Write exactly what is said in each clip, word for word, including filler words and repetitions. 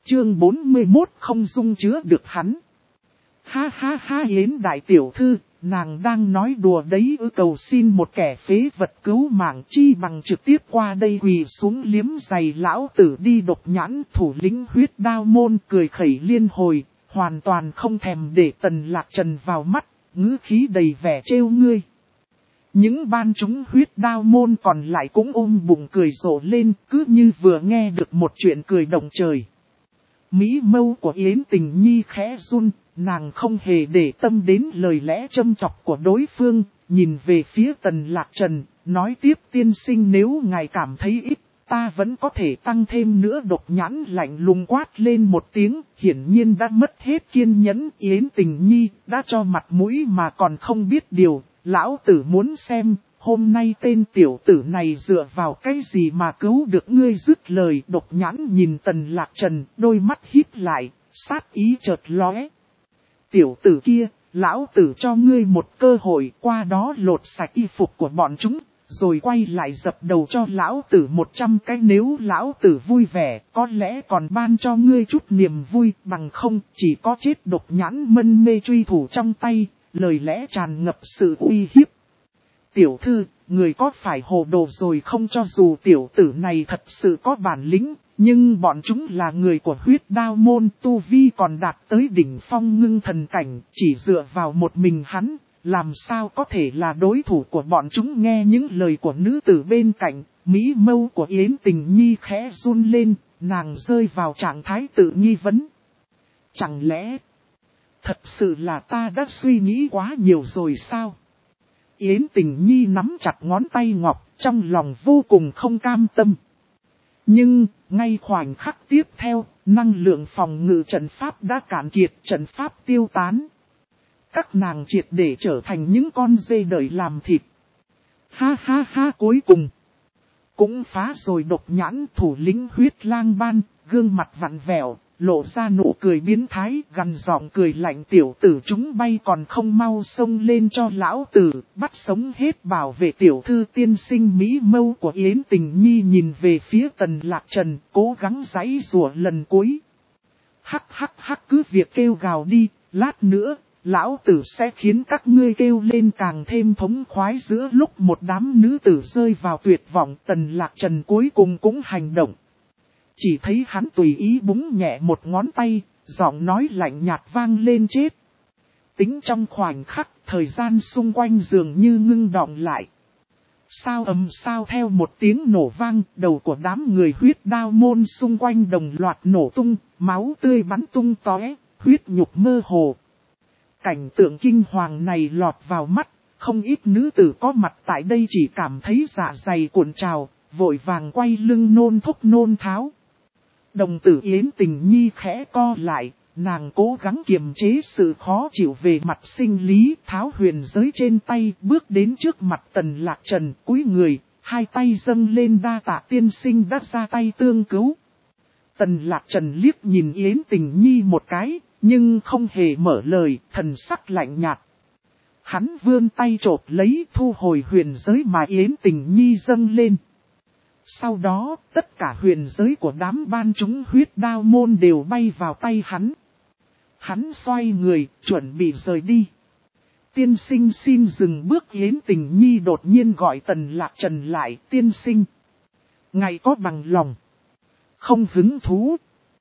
Chương bốn mươi mốt không dung chứa được hắn. Ha ha ha, Yến đại tiểu thư, nàng đang nói đùa đấy ư? Cầu xin một kẻ phế vật cứu mạng, chi bằng trực tiếp qua đây quỳ xuống liếm giày lão tử đi. Độc Nhãn thủ lĩnh Huyết Đao môn cười khẩy liên hồi, hoàn toàn không thèm để Tần Lạc Trần vào mắt, ngữ khí đầy vẻ trêu ngươi. Những ban chúng Huyết Đao môn còn lại cũng ôm bụng cười rộ lên, cứ như vừa nghe được một chuyện cười động trời. Mỹ mâu của Yến Tình Nhi khẽ run, nàng không hề để tâm đến lời lẽ châm chọc của đối phương, nhìn về phía Tần Lạc Trần, nói tiếp: tiên sinh, nếu ngài cảm thấy ít, ta vẫn có thể tăng thêm nữa. Độc Nhãn lạnh lùng quát lên một tiếng, hiển nhiên đã mất hết kiên nhẫn. Yến Tình Nhi đã cho mặt mũi mà còn không biết điều, lão tử muốn xem, hôm nay tên tiểu tử này dựa vào cái gì mà cứu được ngươi? Dứt lời, Độc Nhãn nhìn Tần Lạc Trần, đôi mắt híp lại, sát ý chợt lóe. Tiểu tử kia, lão tử cho ngươi một cơ hội, qua đó lột sạch y phục của bọn chúng, rồi quay lại dập đầu cho lão tử một trăm cái. Nếu lão tử vui vẻ, có lẽ còn ban cho ngươi chút niềm vui, bằng không chỉ có chết. Độc Nhãn mân mê truy thủ trong tay, lời lẽ tràn ngập sự uy hiếp. Tiểu thư, người có phải hồ đồ rồi không? Cho dù tiểu tử này thật sự có bản lĩnh, nhưng bọn chúng là người của Huyết Đao môn, tu vi còn đạt tới đỉnh phong ngưng thần cảnh, chỉ dựa vào một mình hắn, làm sao có thể là đối thủ của bọn chúng? Nghe những lời của nữ tử bên cạnh, mỹ mâu của Yến Tình Nhi khẽ run lên, nàng rơi vào trạng thái tự nghi vấn. Chẳng lẽ, thật sự là ta đã suy nghĩ quá nhiều rồi sao? Yến Tình Nhi nắm chặt ngón tay ngọc, trong lòng vô cùng không cam tâm. Nhưng, ngay khoảnh khắc tiếp theo, năng lượng phòng ngự trận pháp đã cạn kiệt, trận pháp tiêu tán. Các nàng triệt để trở thành những con dê đợi làm thịt. Ha ha ha, cuối cùng cũng phá rồi. Độc Nhãn thủ lĩnh Huyết Lang ban, gương mặt vặn vẹo, lộ ra nụ cười biến thái, gằn giọng cười lạnh: tiểu tử chúng bay còn không mau xông lên cho lão tử, bắt sống hết bảo vệ tiểu thư. Tiên sinh, mỹ mâu của Yến Tình Nhi nhìn về phía Tần Lạc Trần, cố gắng giãy giụa lần cuối. Hắc hắc hắc, cứ việc kêu gào đi, lát nữa, lão tử sẽ khiến các ngươi kêu lên càng thêm thống khoái. Giữa lúc một đám nữ tử rơi vào tuyệt vọng, Tần Lạc Trần cuối cùng cũng hành động. Chỉ thấy hắn tùy ý búng nhẹ một ngón tay, giọng nói lạnh nhạt vang lên: chết. Tính trong khoảnh khắc, thời gian xung quanh dường như ngưng đọng lại. Sao ầm sao, theo một tiếng nổ vang, đầu của đám người Huyết Đao môn xung quanh đồng loạt nổ tung, máu tươi bắn tung tóe, huyết nhục mơ hồ. Cảnh tượng kinh hoàng này lọt vào mắt, không ít nữ tử có mặt tại đây chỉ cảm thấy dạ dày cuộn trào, vội vàng quay lưng nôn thốc nôn tháo. Đồng tử Yến Tình Nhi khẽ co lại, nàng cố gắng kiềm chế sự khó chịu về mặt sinh lý, tháo huyền giới trên tay, bước đến trước mặt Tần Lạc Trần, cúi người, hai tay dâng lên: đa tạ tiên sinh đã ra tay tương cứu. Tần Lạc Trần liếc nhìn Yến Tình Nhi một cái, nhưng không hề mở lời, thần sắc lạnh nhạt. Hắn vươn tay chộp lấy, thu hồi huyền giới mà Yến Tình Nhi dâng lên. Sau đó, tất cả huyền giới của đám ban chúng Huyết Đao môn đều bay vào tay hắn. Hắn xoay người, chuẩn bị rời đi. Tiên sinh xin dừng bước. Yến Tình Nhi đột nhiên gọi Tần Lạc Trần lại: tiên sinh, ngài có bằng lòng không hứng thú?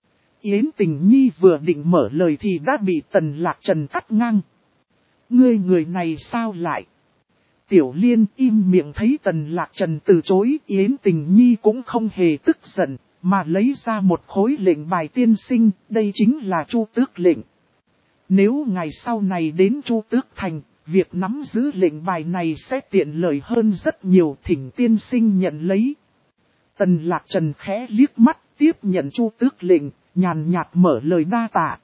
Yến Tình Nhi vừa định mở lời thì đã bị Tần Lạc Trần cắt ngang. Ngươi người này sao lại? Tiểu Liên im miệng. Thấy Tần Lạc Trần từ chối, Yến Tình Nhi cũng không hề tức giận, mà lấy ra một khối lệnh bài: tiên sinh, đây chính là Chu Tước lệnh. Nếu ngày sau này đến Chu Tước thành, việc nắm giữ lệnh bài này sẽ tiện lợi hơn rất nhiều, thỉnh tiên sinh nhận lấy. Tần Lạc Trần khẽ liếc mắt, tiếp nhận Chu Tước lệnh, nhàn nhạt mở lời: đa tạ.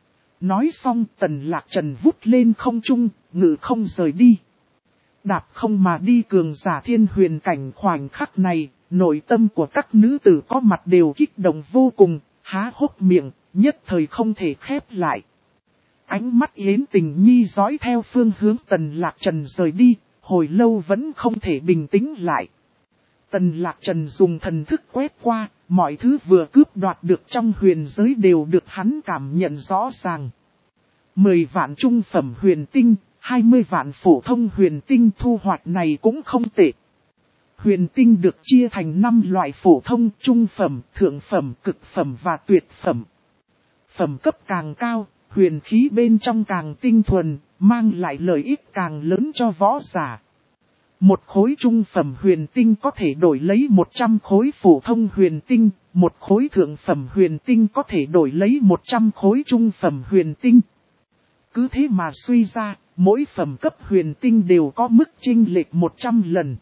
Nói xong, Tần Lạc Trần vút lên không trung, ngự không rời đi. Đạp không mà đi. Cường giả thiên huyền cảnh khoảnh khắc này, nội tâm của các nữ tử có mặt đều kích động vô cùng, há hốc miệng, nhất thời không thể khép lại. Ánh mắt Yến Tình Nhi dõi theo phương hướng Tần Lạc Trần rời đi, hồi lâu vẫn không thể bình tĩnh lại. Tần Lạc Trần dùng thần thức quét qua, mọi thứ vừa cướp đoạt được trong huyền giới đều được hắn cảm nhận rõ ràng. Mười vạn trung phẩm huyền tinh, hai mươi vạn phổ thông huyền tinh thu hoạch này cũng không tệ. Huyền tinh được chia thành năm loại phổ thông, trung phẩm, thượng phẩm, cực phẩm và tuyệt phẩm. Phẩm cấp càng cao, huyền khí bên trong càng tinh thuần, mang lại lợi ích càng lớn cho võ giả. Một khối trung phẩm huyền tinh có thể đổi lấy một trăm khối phổ thông huyền tinh, một khối thượng phẩm huyền tinh có thể đổi lấy một trăm khối trung phẩm huyền tinh. Cứ thế mà suy ra, mỗi phẩm cấp huyền tinh đều có mức chênh lệch một trăm lần.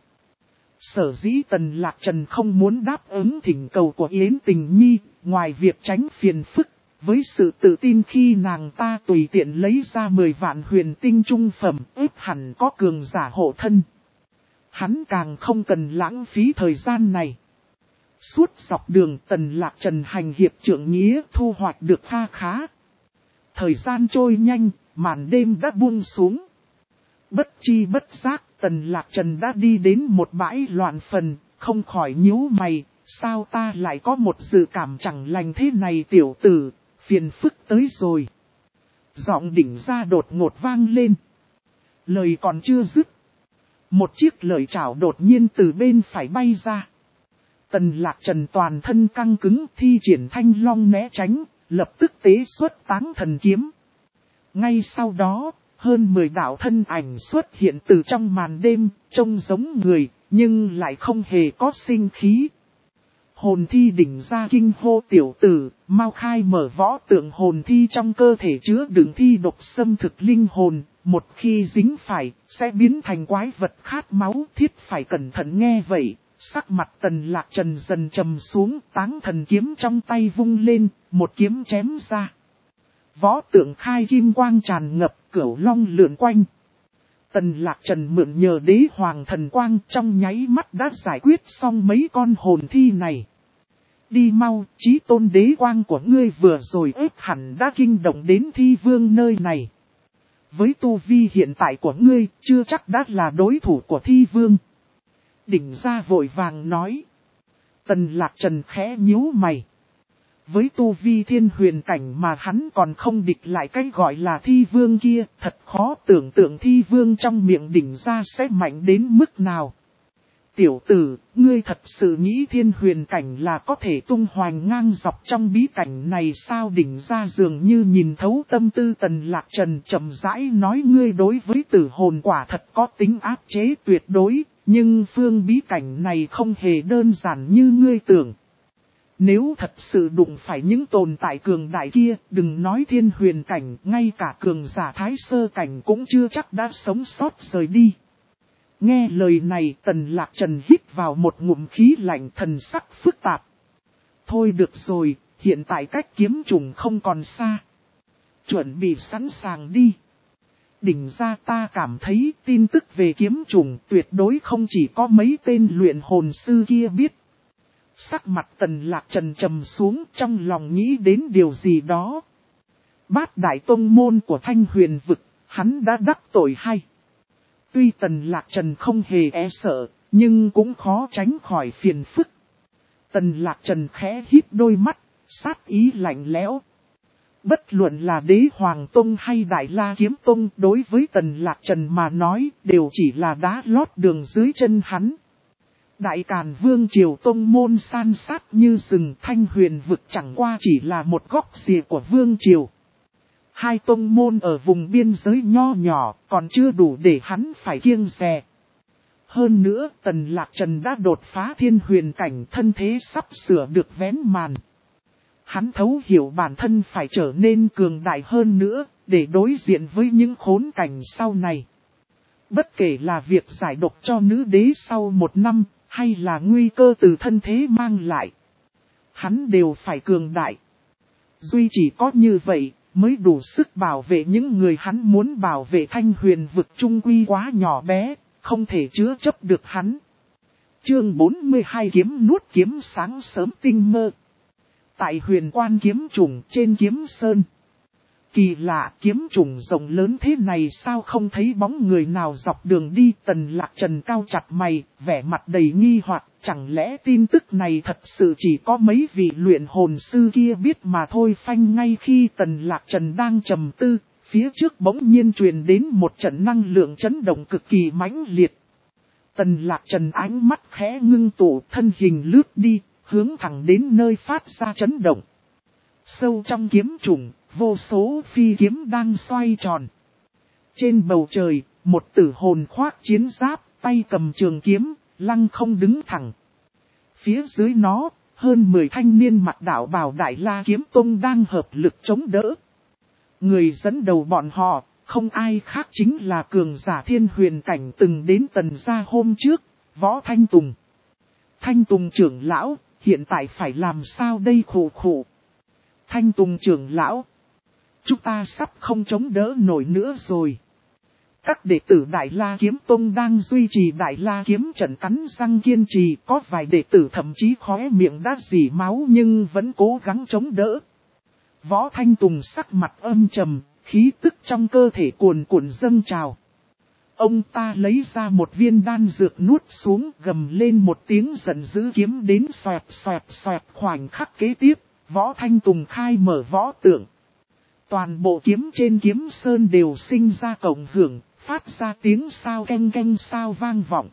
Sở dĩ Tần Lạc Trần không muốn đáp ứng thỉnh cầu của Yến Tình Nhi, ngoài việc tránh phiền phức, với sự tự tin khi nàng ta tùy tiện lấy ra mười vạn huyền tinh trung phẩm, ếp hẳn có cường giả hộ thân. Hắn càng không cần lãng phí thời gian này. Suốt dọc đường Tần Lạc Trần hành hiệp trượng nghĩa thu hoạch được kha khá. Thời gian trôi nhanh, màn đêm đã buông xuống. Bất chi bất giác, Tần Lạc Trần đã đi đến một bãi loạn phần, không khỏi nhíu mày, sao ta lại có một dự cảm chẳng lành thế này tiểu tử, phiền phức tới rồi. Giọng Đỉnh Gia đột ngột vang lên. Lời còn chưa dứt. Một chiếc lợi chảo đột nhiên từ bên phải bay ra. Tần Lạc Trần toàn thân căng cứng thi triển thanh long né tránh, lập tức tế xuất táng thần kiếm. Ngay sau đó, hơn mười đạo thân ảnh xuất hiện từ trong màn đêm, trông giống người, nhưng lại không hề có sinh khí. Hồn thi Đỉnh Gia kinh hô tiểu tử, mau khai mở võ tượng hồn thi trong cơ thể chứa đựng thi độc xâm thực linh hồn, một khi dính phải, sẽ biến thành quái vật khát máu, thiết phải cẩn thận nghe vậy. Sắc mặt Tần Lạc Trần dần trầm xuống, táng thần kiếm trong tay vung lên, một kiếm chém ra. Võ tượng khai kim quang tràn ngập, cửu long lượn quanh. Tần Lạc Trần mượn nhờ đế hoàng thần quang trong nháy mắt đã giải quyết xong mấy con hồn thi này. Đi mau, chí tôn đế quang của ngươi vừa rồi ếp hẳn đã kinh động đến thi vương nơi này. Với tu vi hiện tại của ngươi, chưa chắc đã là đối thủ của thi vương. Đỉnh Gia vội vàng nói. Tần Lạc Trần khẽ nhíu mày. Với tu vi thiên huyền cảnh mà hắn còn không địch lại cái gọi là thi vương kia, thật khó tưởng tượng thi vương trong miệng Đỉnh Gia sẽ mạnh đến mức nào. Tiểu tử, ngươi thật sự nghĩ thiên huyền cảnh là có thể tung hoành ngang dọc trong bí cảnh này sao? Đỉnh Gia dường như nhìn thấu tâm tư Tần Lạc Trần, chậm rãi nói ngươi đối với tử hồn quả thật có tính áp chế tuyệt đối, nhưng phương bí cảnh này không hề đơn giản như ngươi tưởng. Nếu thật sự đụng phải những tồn tại cường đại kia, đừng nói thiên huyền cảnh, ngay cả cường giả thái sơ cảnh cũng chưa chắc đã sống sót rời đi. Nghe lời này Tần Lạc Trần hít vào một ngụm khí lạnh, thần sắc phức tạp. Thôi được rồi, hiện tại cách kiếm trùng không còn xa. Chuẩn bị sẵn sàng đi. Đỉnh Gia ta cảm thấy tin tức về kiếm trùng tuyệt đối không chỉ có mấy tên luyện hồn sư kia biết. Sắc mặt Tần Lạc Trần trầm xuống, trong lòng nghĩ đến điều gì đó. Bát đại tông môn của Thanh Huyền vực, hắn đã đắc tội hay. Tuy Tần Lạc Trần không hề e sợ, nhưng cũng khó tránh khỏi phiền phức. Tần Lạc Trần khẽ híp đôi mắt, sát ý lạnh lẽo. Bất luận là Đế Hoàng Tông hay Đại La Kiếm Tông, đối với Tần Lạc Trần mà nói, đều chỉ là đá lót đường dưới chân hắn. Đại Càn Vương Triều Tông môn san sát như rừng, Thanh Huyền vực chẳng qua chỉ là một góc rìa của Vương Triều. Hai tông môn ở vùng biên giới nho nhỏ, còn chưa đủ để hắn phải kiêng dè. Hơn nữa, Tần Lạc Trần đã đột phá thiên huyền cảnh, thân thế sắp sửa được vén màn. Hắn thấu hiểu bản thân phải trở nên cường đại hơn nữa, để đối diện với những khốn cảnh sau này. Bất kể là việc giải độc cho nữ đế sau một năm, hay là nguy cơ từ thân thế mang lại, hắn đều phải cường đại. Duy chỉ có như vậy, mới đủ sức bảo vệ những người hắn muốn bảo vệ. Thanh Huyền vực trung quy quá nhỏ bé, không thể chứa chấp được hắn. Chương bốn mươi hai kiếm nuốt kiếm sáng sớm tinh mơ. Tại Huyền Quan kiếm trùng trên kiếm sơn. Kỳ lạ, kiếm trùng rộng lớn thế này sao không thấy bóng người nào dọc đường đi. Tần Lạc Trần cao chặt mày, vẻ mặt đầy nghi hoặc, chẳng lẽ tin tức này thật sự chỉ có mấy vị luyện hồn sư kia biết mà thôi. Phanh, ngay khi Tần Lạc Trần đang trầm tư, phía trước bỗng nhiên truyền đến một trận năng lượng chấn động cực kỳ mãnh liệt. Tần Lạc Trần ánh mắt khẽ ngưng tụ, thân hình lướt đi, hướng thẳng đến nơi phát ra chấn động. Sâu trong kiếm trùng, vô số phi kiếm đang xoay tròn. Trên bầu trời, một tử hồn khoác chiến giáp, tay cầm trường kiếm, lăng không đứng thẳng. Phía dưới nó, hơn mười thanh niên mặc đạo bào Đại La Kiếm Tông đang hợp lực chống đỡ. Người dẫn đầu bọn họ, không ai khác chính là cường giả thiên huyền cảnh từng đến Tần gia hôm trước, Võ Thanh Tùng. Thanh Tùng trưởng lão, hiện tại phải làm sao đây? Khổ khổ. Thanh Tùng trưởng lão, chúng ta sắp không chống đỡ nổi nữa rồi. Các đệ tử Đại La Kiếm Tông đang duy trì Đại La Kiếm trận cắn răng kiên trì, có vài đệ tử thậm chí khóe miệng đã rỉ máu nhưng vẫn cố gắng chống đỡ. Võ Thanh Tùng sắc mặt âm trầm, khí tức trong cơ thể cuồn cuộn dâng trào. Ông ta lấy ra một viên đan dược nuốt xuống, gầm lên một tiếng giận dữ, kiếm đến xoẹt xoẹt xoẹt. Khoảnh khắc kế tiếp, Võ Thanh Tùng khai mở võ tượng. Toàn bộ kiếm trên kiếm sơn đều sinh ra cộng hưởng, phát ra tiếng sao canh canh sao vang vọng.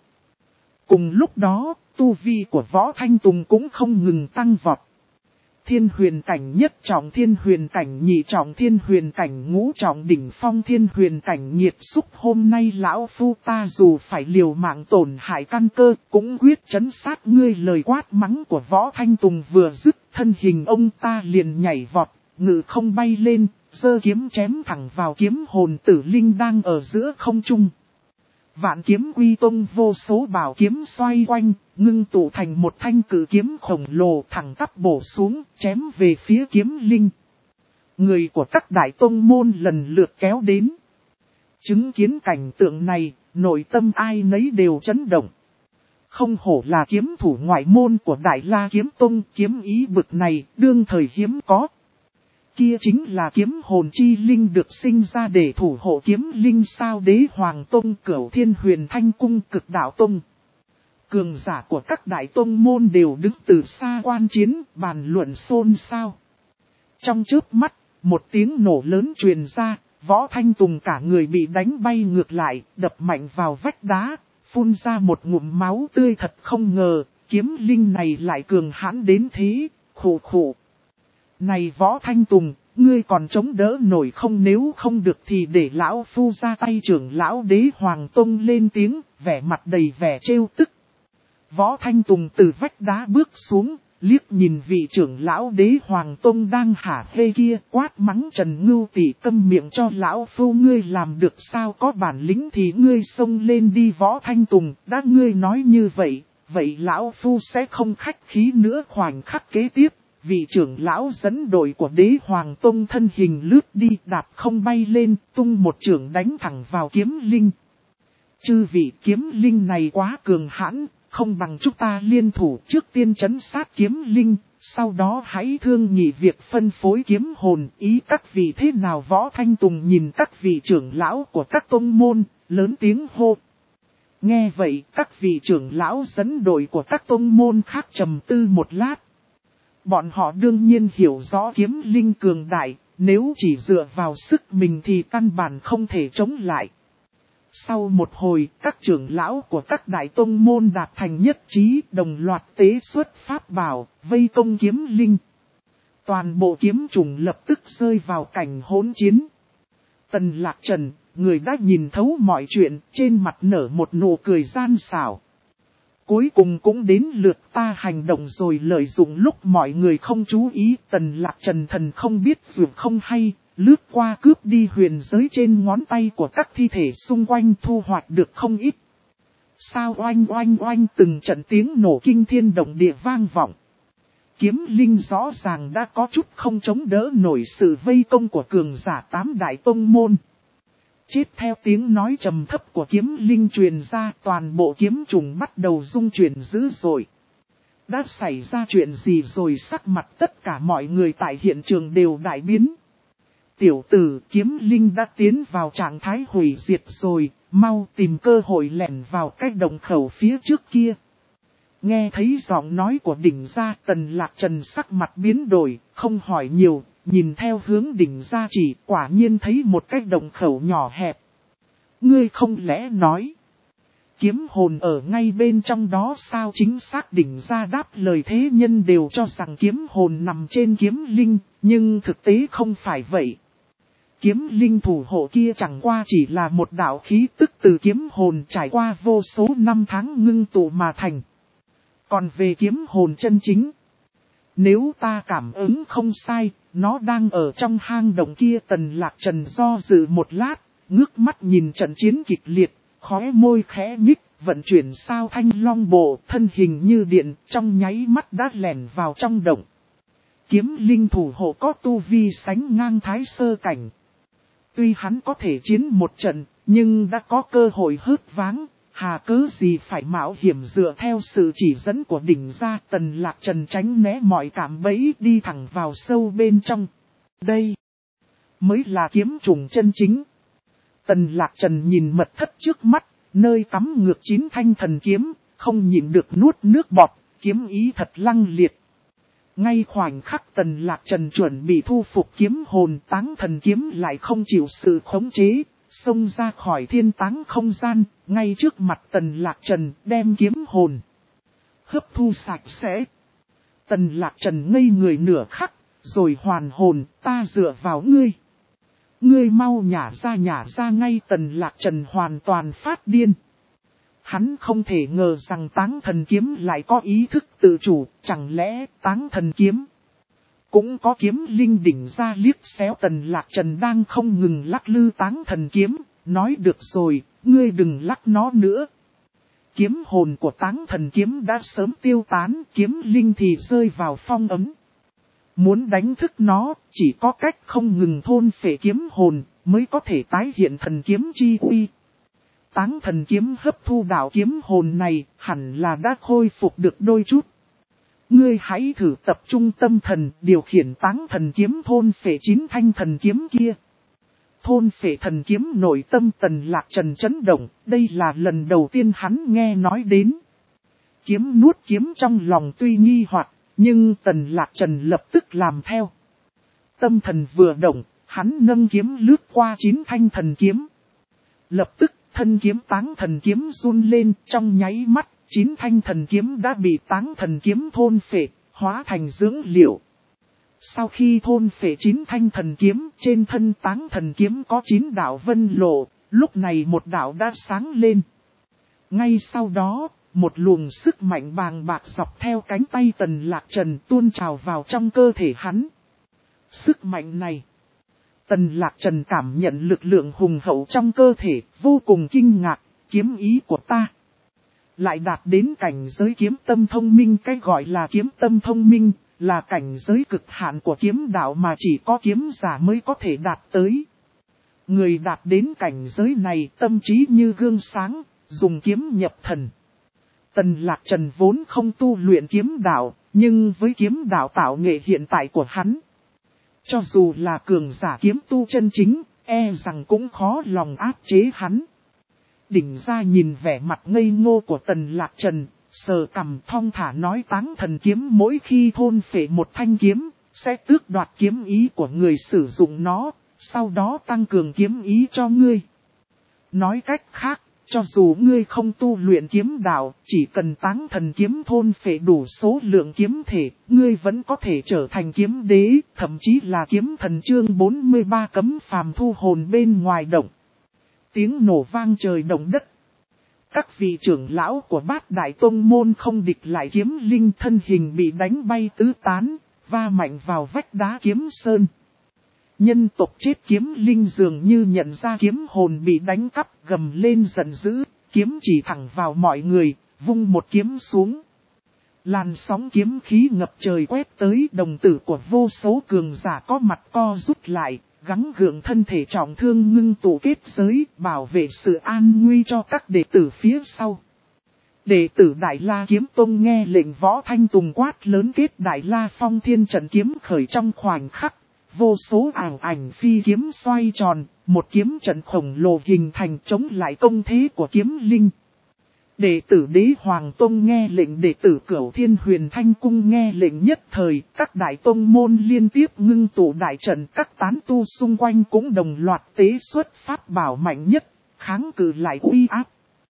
Cùng lúc đó, tu vi của Võ Thanh Tùng cũng không ngừng tăng vọt. Thiên huyền cảnh nhất trọng, thiên huyền cảnh nhị trọng, thiên huyền cảnh ngũ trọng, đỉnh phong thiên huyền cảnh nhiệt xúc. Hôm nay lão phu ta dù phải liều mạng tổn hại căn cơ, cũng quyết trấn sát ngươi. Lời quát mắng của Võ Thanh Tùng vừa dứt, thân hình ông ta liền nhảy vọt, ngự không bay lên, giơ kiếm chém thẳng vào kiếm hồn tử linh đang ở giữa không trung. Vạn Kiếm Quy Tông vô số bảo kiếm xoay quanh, ngưng tụ thành một thanh cử kiếm khổng lồ thẳng tắp bổ xuống, chém về phía kiếm linh. Người của các đại tông môn lần lượt kéo đến. Chứng kiến cảnh tượng này, nội tâm ai nấy đều chấn động. Không hổ là kiếm thủ ngoại môn của Đại La Kiếm Tông, kiếm ý bực này đương thời hiếm có. Kia chính là kiếm hồn chi linh được sinh ra để thủ hộ kiếm linh sao? Đế Hoàng Tông, Cửu Thiên Huyền Thanh Cung, Cực Đạo Tông. Cường giả của các đại tông môn đều đứng từ xa quan chiến, bàn luận xôn xao. Trong chớp mắt, một tiếng nổ lớn truyền ra, Võ Thanh Tùng cả người bị đánh bay ngược lại, đập mạnh vào vách đá, phun ra một ngụm máu tươi. Thật không ngờ, kiếm linh này lại cường hãn đến thế, khổ khổ. Này Võ Thanh Tùng, ngươi còn chống đỡ nổi không? Nếu không được thì để lão phu ra tay. Trưởng lão Đế Hoàng Tông lên tiếng, vẻ mặt đầy vẻ trêu tức. Võ Thanh Tùng từ vách đá bước xuống, liếc nhìn vị trưởng lão Đế Hoàng Tông đang hả hê kia, quát mắng Trần Ngưu Tỷ, câm miệng cho lão phu. Ngươi làm được sao? Có bản lĩnh thì ngươi xông lên đi. Võ Thanh Tùng, đã ngươi nói như vậy, vậy lão phu sẽ không khách khí nữa. Khoảnh khắc kế tiếp, vị trưởng lão dẫn đội của Đế Hoàng Tông thân hình lướt đi, đạp không bay lên, tung một chưởng đánh thẳng vào kiếm linh. Chư vị, kiếm linh này quá cường hãn, không bằng chúng ta liên thủ trước tiên trấn sát kiếm linh, sau đó hãy thương nghị việc phân phối kiếm hồn. Ý các vị thế nào? Võ Thanh Tùng nhìn các vị trưởng lão của các tông môn, lớn tiếng hô. Nghe vậy, các vị trưởng lão dẫn đội của các tông môn khác trầm tư một lát. Bọn họ đương nhiên hiểu rõ kiếm linh cường đại, nếu chỉ dựa vào sức mình thì căn bản không thể chống lại. Sau một hồi, các trưởng lão của các đại tông môn đạt thành nhất trí, đồng loạt tế xuất pháp bảo, vây công kiếm linh. Toàn bộ kiếm trùng lập tức rơi vào cảnh hỗn chiến. Tần Lạc Trần, người đã nhìn thấu mọi chuyện, trên mặt nở một nụ cười gian xảo. Cuối cùng cũng đến lượt ta hành động rồi. Lợi dụng lúc mọi người không chú ý, Tần Lạc Trần thần không biết dù không hay, lướt qua cướp đi huyền giới trên ngón tay của các thi thể xung quanh, thu hoạch được không ít. Sao oanh oanh oanh, từng trận tiếng nổ kinh thiên động địa vang vọng. Kiếm linh rõ ràng đã có chút không chống đỡ nổi sự vây công của cường giả tám đại tông môn. Chết theo tiếng nói trầm thấp của kiếm linh truyền ra, toàn bộ kiếm trùng bắt đầu rung chuyển dữ dội. Đã xảy ra chuyện gì rồi? Sắc mặt tất cả mọi người tại hiện trường đều đại biến. Tiểu tử, kiếm linh đã tiến vào trạng thái hủy diệt rồi, mau tìm cơ hội lẻn vào cái đồng khẩu phía trước kia. Nghe thấy giọng nói của đỉnh gia, Tần Lạc Trần sắc mặt biến đổi, không hỏi nhiều, nhìn theo hướng đỉnh gia chỉ, quả nhiên thấy một cái đồng khẩu nhỏ hẹp. Ngươi không lẽ nói kiếm hồn ở ngay bên trong đó sao? Chính xác đỉnh gia đáp lời, thế nhân đều cho rằng kiếm hồn nằm trên kiếm linh, nhưng thực tế không phải vậy. Kiếm linh thủ hộ kia chẳng qua chỉ là một đạo khí tức từ kiếm hồn trải qua vô số năm tháng ngưng tụ mà thành. Còn về kiếm hồn chân chính, nếu ta cảm ứng không sai, nó đang ở trong hang động kia. Tần Lạc Trần do dự một lát, ngước mắt nhìn trận chiến kịch liệt, khóe môi khẽ nhích, vận chuyển sao thanh long bộ, thân hình như điện, trong nháy mắt đã lẻn vào trong động. Kiếm linh thủ hộ có tu vi sánh ngang thái sơ cảnh. Tuy hắn có thể chiến một trận, nhưng đã có cơ hội hớt váng, hà cớ gì phải mạo hiểm dựa theo sự chỉ dẫn của đỉnh gia. Tần Lạc Trần tránh né mọi cạm bẫy, đi thẳng vào sâu bên trong. Đây mới là kiếm trùng chân chính. Tần Lạc Trần nhìn mật thất trước mắt, nơi cắm ngược chín thanh thần kiếm, không nhịn được nuốt nước bọt, kiếm ý thật lăng liệt. Ngay khoảnh khắc Tần Lạc Trần chuẩn bị thu phục kiếm hồn, Táng thần kiếm lại không chịu sự khống chế, xông ra khỏi thiên táng không gian, ngay trước mặt Tần Lạc Trần, đem kiếm hồn hấp thu sạch sẽ. Tần Lạc Trần ngây người nửa khắc, rồi hoàn hồn, ta dựa vào ngươi. Ngươi mau nhả ra nhả ra ngay. Tần Lạc Trần hoàn toàn phát điên. Hắn không thể ngờ rằng Táng thần kiếm lại có ý thức tự chủ, chẳng lẽ Táng thần kiếm cũng có kiếm linh? Đỉnh ra liếc xéo Tần Lạc Trần đang không ngừng lắc lư Táng thần kiếm, nói được rồi, ngươi đừng lắc nó nữa. Kiếm hồn của Táng thần kiếm đã sớm tiêu tán, kiếm linh thì rơi vào phong ấn. Muốn đánh thức nó, chỉ có cách không ngừng thôn phệ kiếm hồn, mới có thể tái hiện thần kiếm chi uy. Táng thần kiếm hấp thu đạo kiếm hồn này, hẳn là đã khôi phục được đôi chút. Ngươi hãy thử tập trung tâm thần, điều khiển Táng thần kiếm thôn phệ chín thanh thần kiếm kia. Thôn phệ thần kiếm, nội tâm Tần Lạc Trần chấn động, đây là lần đầu tiên hắn nghe nói đến. Kiếm nuốt kiếm, trong lòng tuy nghi hoặc, nhưng Tần Lạc Trần lập tức làm theo. Tâm thần vừa động, hắn nâng kiếm lướt qua chín thanh thần kiếm. Lập tức, thân kiếm Táng thần kiếm run lên, trong nháy mắt, chín thanh thần kiếm đã bị Táng thần kiếm thôn phệ, hóa thành dưỡng liệu. Sau khi thôn phệ chín thanh thần kiếm, trên thân Táng thần kiếm có chín đạo vân lộ, lúc này một đạo đã sáng lên. Ngay sau đó, một luồng sức mạnh bàng bạc dọc theo cánh tay Tần Lạc Trần tuôn trào vào trong cơ thể hắn. Sức mạnh này, Tần Lạc Trần cảm nhận lực lượng hùng hậu trong cơ thể, vô cùng kinh ngạc. Kiếm ý của ta lại đạt đến cảnh giới kiếm tâm thông minh. Cái gọi là kiếm tâm thông minh, là cảnh giới cực hạn của kiếm đạo mà chỉ có kiếm giả mới có thể đạt tới. Người đạt đến cảnh giới này, tâm trí như gương sáng, dùng kiếm nhập thần. Tần Lạc Trần vốn không tu luyện kiếm đạo, nhưng với kiếm đạo tạo nghệ hiện tại của hắn, cho dù là cường giả kiếm tu chân chính, e rằng cũng khó lòng áp chế hắn. Đỉnh ra nhìn vẻ mặt ngây ngô của Tần Lạc Trần, sờ cằm thong thả nói Táng thần kiếm mỗi khi thôn phệ một thanh kiếm, sẽ tước đoạt kiếm ý của người sử dụng nó, sau đó tăng cường kiếm ý cho ngươi. Nói cách khác, cho dù ngươi không tu luyện kiếm đạo, chỉ cần Táng thần kiếm thôn phệ đủ số lượng kiếm thể, ngươi vẫn có thể trở thành kiếm đế, thậm chí là kiếm thần. Chương bốn mươi ba cấm phàm thu hồn bên ngoài động. Tiếng nổ vang trời động đất. Các vị trưởng lão của Bát Đại Tông môn không địch lại kiếm linh, thân hình bị đánh bay tứ tán, va mạnh vào vách đá kiếm sơn. Nhân tộc chết kiếm linh dường như nhận ra kiếm hồn bị đánh cắp, gầm lên giận dữ, kiếm chỉ thẳng vào mọi người, vung một kiếm xuống. Làn sóng kiếm khí ngập trời quét tới, đồng tử của vô số cường giả có mặt co rút lại, gắng gượng thân thể trọng thương ngưng tụ kết giới, bảo vệ sự an nguy cho các đệ tử phía sau. Đệ tử Đại La Kiếm Tông nghe lệnh Võ Thanh Tùng quát lớn, kết Đại La Phong Thiên trận kiếm khởi trong khoảnh khắc, vô số ảo ảnh phi kiếm xoay tròn, một kiếm trận khổng lồ hình thành chống lại công thế của kiếm linh. Đệ tử Đế Hoàng Tông nghe lệnh, đệ tử Cửu Thiên Huyền Thanh Cung nghe lệnh, nhất thời, các đại tông môn liên tiếp ngưng tụ đại trận, các tán tu xung quanh cũng đồng loạt tế xuất pháp bảo mạnh nhất, kháng cự lại uy áp.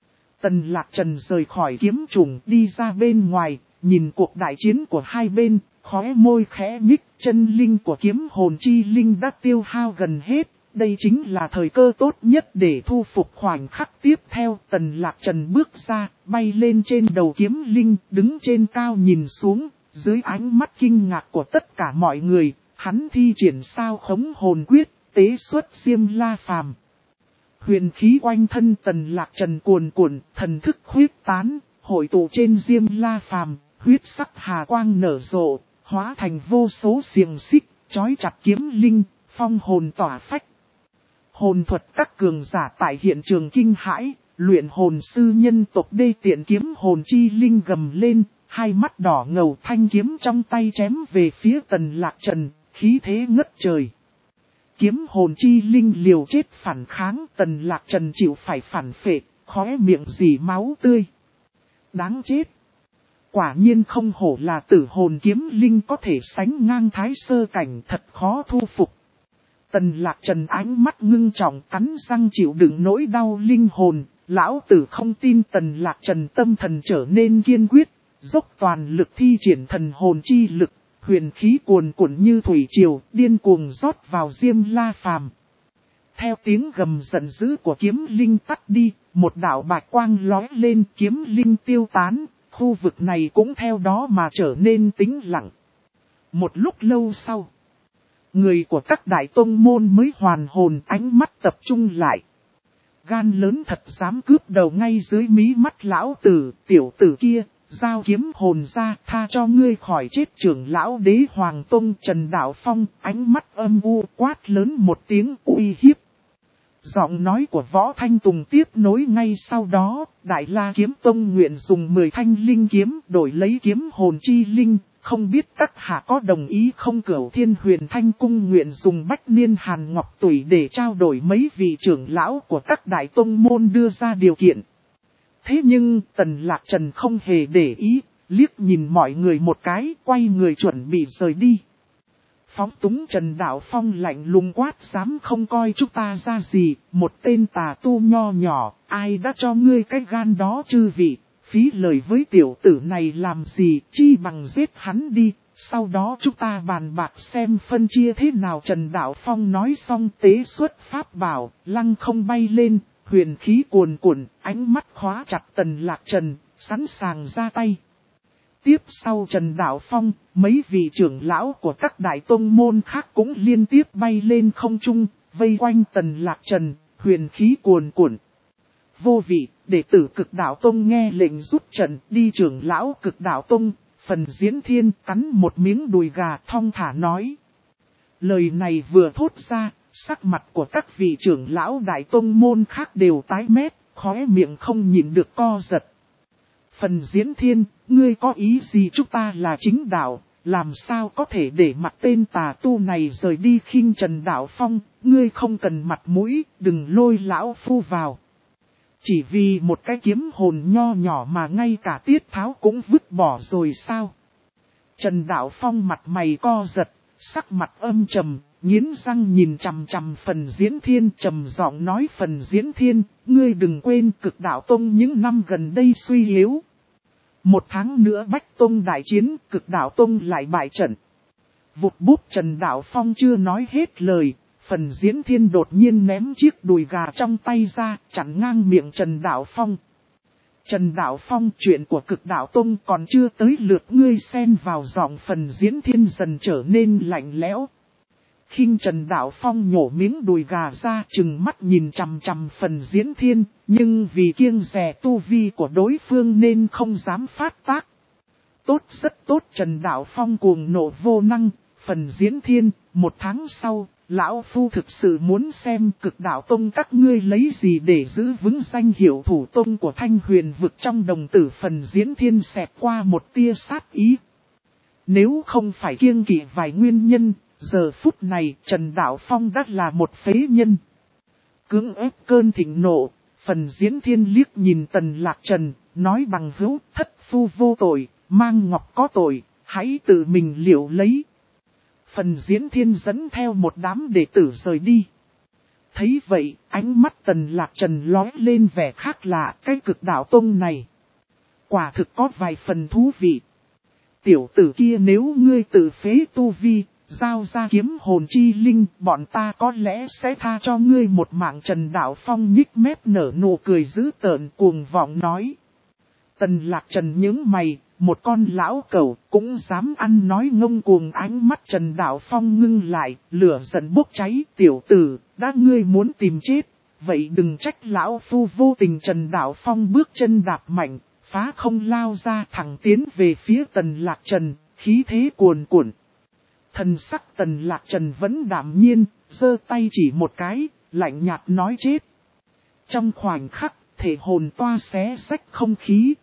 Tần Lạc Trần rời khỏi kiếm trùng đi ra bên ngoài, nhìn cuộc đại chiến của hai bên, khóe môi khẽ nhích, chân linh của kiếm hồn chi linh đã tiêu hao gần hết. Đây chính là thời cơ tốt nhất để thu phục khoảnh khắc tiếp theo. Tần Lạc Trần bước ra, bay lên trên đầu kiếm linh, đứng trên cao nhìn xuống, dưới ánh mắt kinh ngạc của tất cả mọi người, hắn thi triển sao khống hồn quyết, tế xuất Diêm La Phàm. Huyền khí quanh thân Tần Lạc Trần cuồn cuộn, thần thức huyết tán, hội tụ trên Diêm La Phàm, huyết sắc hà quang nở rộ, hóa thành vô số xiềng xích, trói chặt kiếm linh, phong hồn tỏa phách. Hồn thuật các cường giả tại hiện trường kinh hãi, luyện hồn sư nhân tộc đê tiện kiếm hồn chi linh gầm lên, hai mắt đỏ ngầu, thanh kiếm trong tay chém về phía Tần Lạc Trần, khí thế ngất trời. Kiếm hồn chi linh liều chết phản kháng, Tần Lạc Trần chịu phải phản phệ, khóe miệng rỉ máu tươi. Đáng chết! Quả nhiên không hổ là tử hồn kiếm linh, có thể sánh ngang thái sơ cảnh, thật khó thu phục. Tần Lạc Trần ánh mắt ngưng trọng, cắn răng chịu đựng nỗi đau linh hồn. Lão tử không tin. Tần Lạc Trần tâm thần trở nên kiên quyết, dốc toàn lực thi triển thần hồn chi lực, huyền khí cuồn cuộn như thủy triều, điên cuồng rót vào Diêm La Phàm. Theo tiếng gầm giận dữ của kiếm linh tắt đi, một đạo bạch quang lóe lên, kiếm linh tiêu tán, khu vực này cũng theo đó mà trở nên tĩnh lặng. Một lúc lâu sau, người của các đại tông môn mới hoàn hồn, ánh mắt tập trung lại. Gan lớn thật dám cướp đầu ngay dưới mí mắt lão tử, tiểu tử kia, giao kiếm hồn ra, tha cho ngươi khỏi chết. Trưởng lão Đế Hoàng Tông Trần Đạo Phong, ánh mắt âm u quát lớn một tiếng uy hiếp. Giọng nói của Võ Thanh Tùng tiếp nối ngay sau đó, Đại La Kiếm Tông nguyện dùng mười thanh linh kiếm đổi lấy kiếm hồn chi linh. Không biết các hạ có đồng ý không? Cửu Thiên Huyền Thanh Cung nguyện dùng bách niên hàn ngọc tủy để trao đổi. Mấy vị trưởng lão của các đại tông môn đưa ra điều kiện. Thế nhưng Tần Lạc Trần không hề để ý, liếc nhìn mọi người một cái, quay người chuẩn bị rời đi. Phóng túng Trần Đạo Phong lạnh lùng quát, dám không coi chúng ta ra gì, một tên tà tu nho nhỏ, ai đã cho ngươi cái gan đó chư vị? Phí lời với tiểu tử này làm gì, chi bằng giết hắn đi, sau đó chúng ta bàn bạc xem phân chia thế nào. Trần Đạo Phong nói xong tế xuất pháp bảo, lăng không bay lên, huyền khí cuồn cuộn, ánh mắt khóa chặt Tần Lạc Trần, sẵn sàng ra tay. Tiếp sau Trần Đạo Phong, mấy vị trưởng lão của các đại tông môn khác cũng liên tiếp bay lên không trung, vây quanh Tần Lạc Trần, huyền khí cuồn cuộn. Vô vị, đệ tử Cực Đạo Tông nghe lệnh rút trận, đi. Trưởng lão Cực Đạo Tông, Phần Diễn Thiên cắn một miếng đùi gà thong thả nói. Lời này vừa thốt ra, sắc mặt của các vị trưởng lão đại tông môn khác đều tái mét, khóe miệng không nhịn được co giật. Phần Diễn Thiên, ngươi có ý gì? Chúng ta là chính đạo, làm sao có thể để mặt tên tà tu này rời đi? Khinh Trần Đạo Phong, ngươi không cần mặt mũi, đừng lôi lão phu vào. Chỉ vì một cái kiếm hồn nho nhỏ mà ngay cả Tiết Tháo cũng vứt bỏ rồi sao? Trần Đạo Phong mặt mày co giật, sắc mặt âm trầm, nghiến răng nhìn chằm chằm Phần Diễn Thiên, trầm giọng nói: Phần Diễn Thiên, ngươi đừng quên Cực Đạo Tông những năm gần đây suy yếu. Một tháng nữa Bách Tông đại chiến, Cực Đạo Tông lại bại trận. Vụt bút. Trần Đạo Phong chưa nói hết lời, Phần Diễn Thiên đột nhiên ném chiếc đùi gà trong tay ra, chặn ngang miệng Trần Đạo Phong. Trần Đạo Phong, chuyện của Cực Đạo Tông còn chưa tới lượt ngươi xen vào. Giọng Phần Diễn Thiên dần trở nên lạnh lẽo. Khinh Trần Đạo Phong nhổ miếng đùi gà ra, trừng mắt nhìn chằm chằm Phần Diễn Thiên, nhưng vì kiêng dè tu vi của đối phương nên không dám phát tác. Tốt, rất tốt. Trần Đạo Phong cuồng nộ vô năng. Phần Diễn Thiên, một tháng sau, lão phu thực sự muốn xem Cực Đạo Tông các ngươi lấy gì để giữ vững danh hiệu thủ tông của Thanh Huyền vực. Trong đồng tử Phần Diễn Thiên xẹt qua một tia sát ý. Nếu không phải kiêng kỵ vài nguyên nhân, Giờ phút này Trần Đạo Phong đã là một phế nhân. Cưỡng ép cơn thịnh nộ, Phần Diễn Thiên liếc nhìn Tần Lạc Trần, nói bằng hữu thất phu vô tội, mang ngọc có tội, hãy tự mình liệu lấy. Phần Diễn Thiên dẫn theo một đám đệ tử rời đi. Thấy vậy, ánh mắt Tần Lạc Trần lóe lên vẻ khác lạ, cái cực đạo tông này. Quả thực có vài phần thú vị. Tiểu tử kia nếu ngươi tự phế tu vi, giao ra kiếm hồn chi linh, bọn ta có lẽ sẽ tha cho ngươi một mạng. Trần Đạo Phong nhích mép nở nụ cười dữ tợn cuồng vọng nói. Tần Lạc Trần nhướng mày, một con lão cẩu cũng dám ăn nói ngông cuồng. Ánh mắt Trần Đạo Phong ngưng lại, lửa giận bốc cháy. Tiểu tử, đã ngươi muốn tìm chết, vậy đừng trách lão phu vô tình. Trần Đạo Phong bước chân đạp mạnh, phá không lao ra thẳng tiến về phía Tần Lạc Trần, khí thế cuồn cuộn. Thần sắc Tần Lạc Trần vẫn đạm nhiên, giơ tay chỉ một cái, lạnh nhạt nói chết. Trong khoảnh khắc, thể hồn toa xé rách không khí.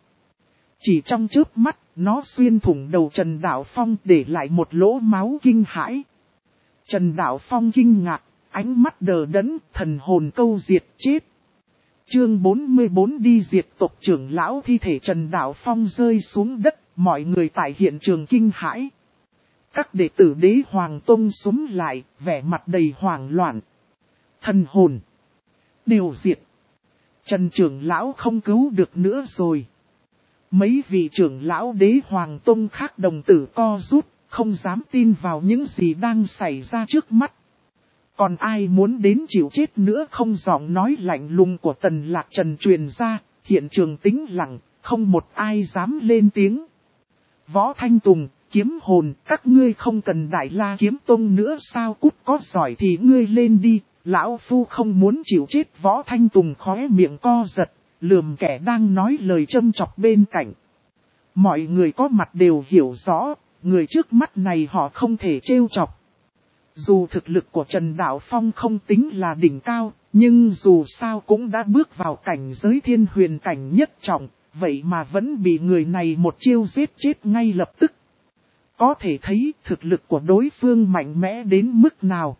Chỉ trong chớp mắt, nó xuyên thủng đầu Trần Đạo Phong để lại một lỗ máu kinh hãi. Trần Đạo Phong kinh ngạc, ánh mắt đờ đẫn, thần hồn câu diệt chết. Chương bốn mươi bốn đi diệt tộc trưởng lão. Thi thể Trần Đạo Phong rơi xuống đất, mọi người tại hiện trường kinh hãi. Các đệ tử Đế Hoàng Tông xúm lại, vẻ mặt đầy hoảng loạn. Thần hồn đều diệt. Trần trưởng lão không cứu được nữa rồi. Mấy vị trưởng lão Đế Hoàng Tông khác đồng tử co rút, không dám tin vào những gì đang xảy ra trước mắt. Còn ai muốn đến chịu chết nữa không? Giọng nói lạnh lùng của Tần Lạc Trần truyền ra, hiện trường tĩnh lặng, không một ai dám lên tiếng. Võ Thanh Tùng, Kiếm Hồn, các ngươi không cần Đại La Kiếm Tông nữa sao? Cút, có giỏi thì ngươi lên đi, lão phu không muốn chịu chết. Võ Thanh Tùng khóe miệng co giật, lườm kẻ đang nói lời châm chọc bên cạnh. Mọi người có mặt đều hiểu rõ, người trước mắt này họ không thể trêu chọc. Dù thực lực của Trần Đạo Phong không tính là đỉnh cao, nhưng dù sao cũng đã bước vào cảnh giới thiên huyền cảnh nhất trọng, vậy mà vẫn bị người này một chiêu giết chết ngay lập tức. Có thể thấy thực lực của đối phương mạnh mẽ đến mức nào.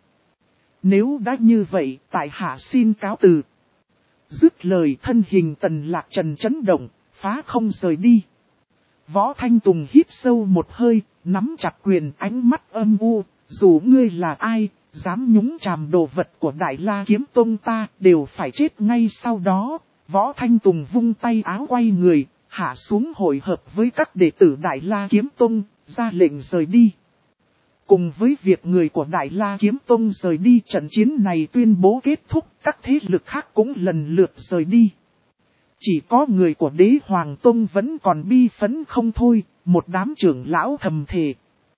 Nếu đã như vậy, tại hạ xin cáo từ. Dứt lời, thân hình Tần Lạc Trần chấn động, phá không rời đi. Võ Thanh Tùng hít sâu một hơi, nắm chặt quyền, ánh mắt âm u. Dù ngươi là ai, dám nhúng chàm đồ vật của Đại La Kiếm Tông ta, đều phải chết ngay sau đó. Võ Thanh Tùng vung tay áo quay người, hạ xuống hội hợp với các đệ tử Đại La Kiếm Tông, ra lệnh rời đi. Cùng với việc người của Đại La Kiếm Tông rời đi, trận chiến này tuyên bố kết thúc, các thế lực khác cũng lần lượt rời đi. Chỉ có người của Đế Hoàng Tông vẫn còn bi phẫn không thôi, một đám trưởng lão thầm thề.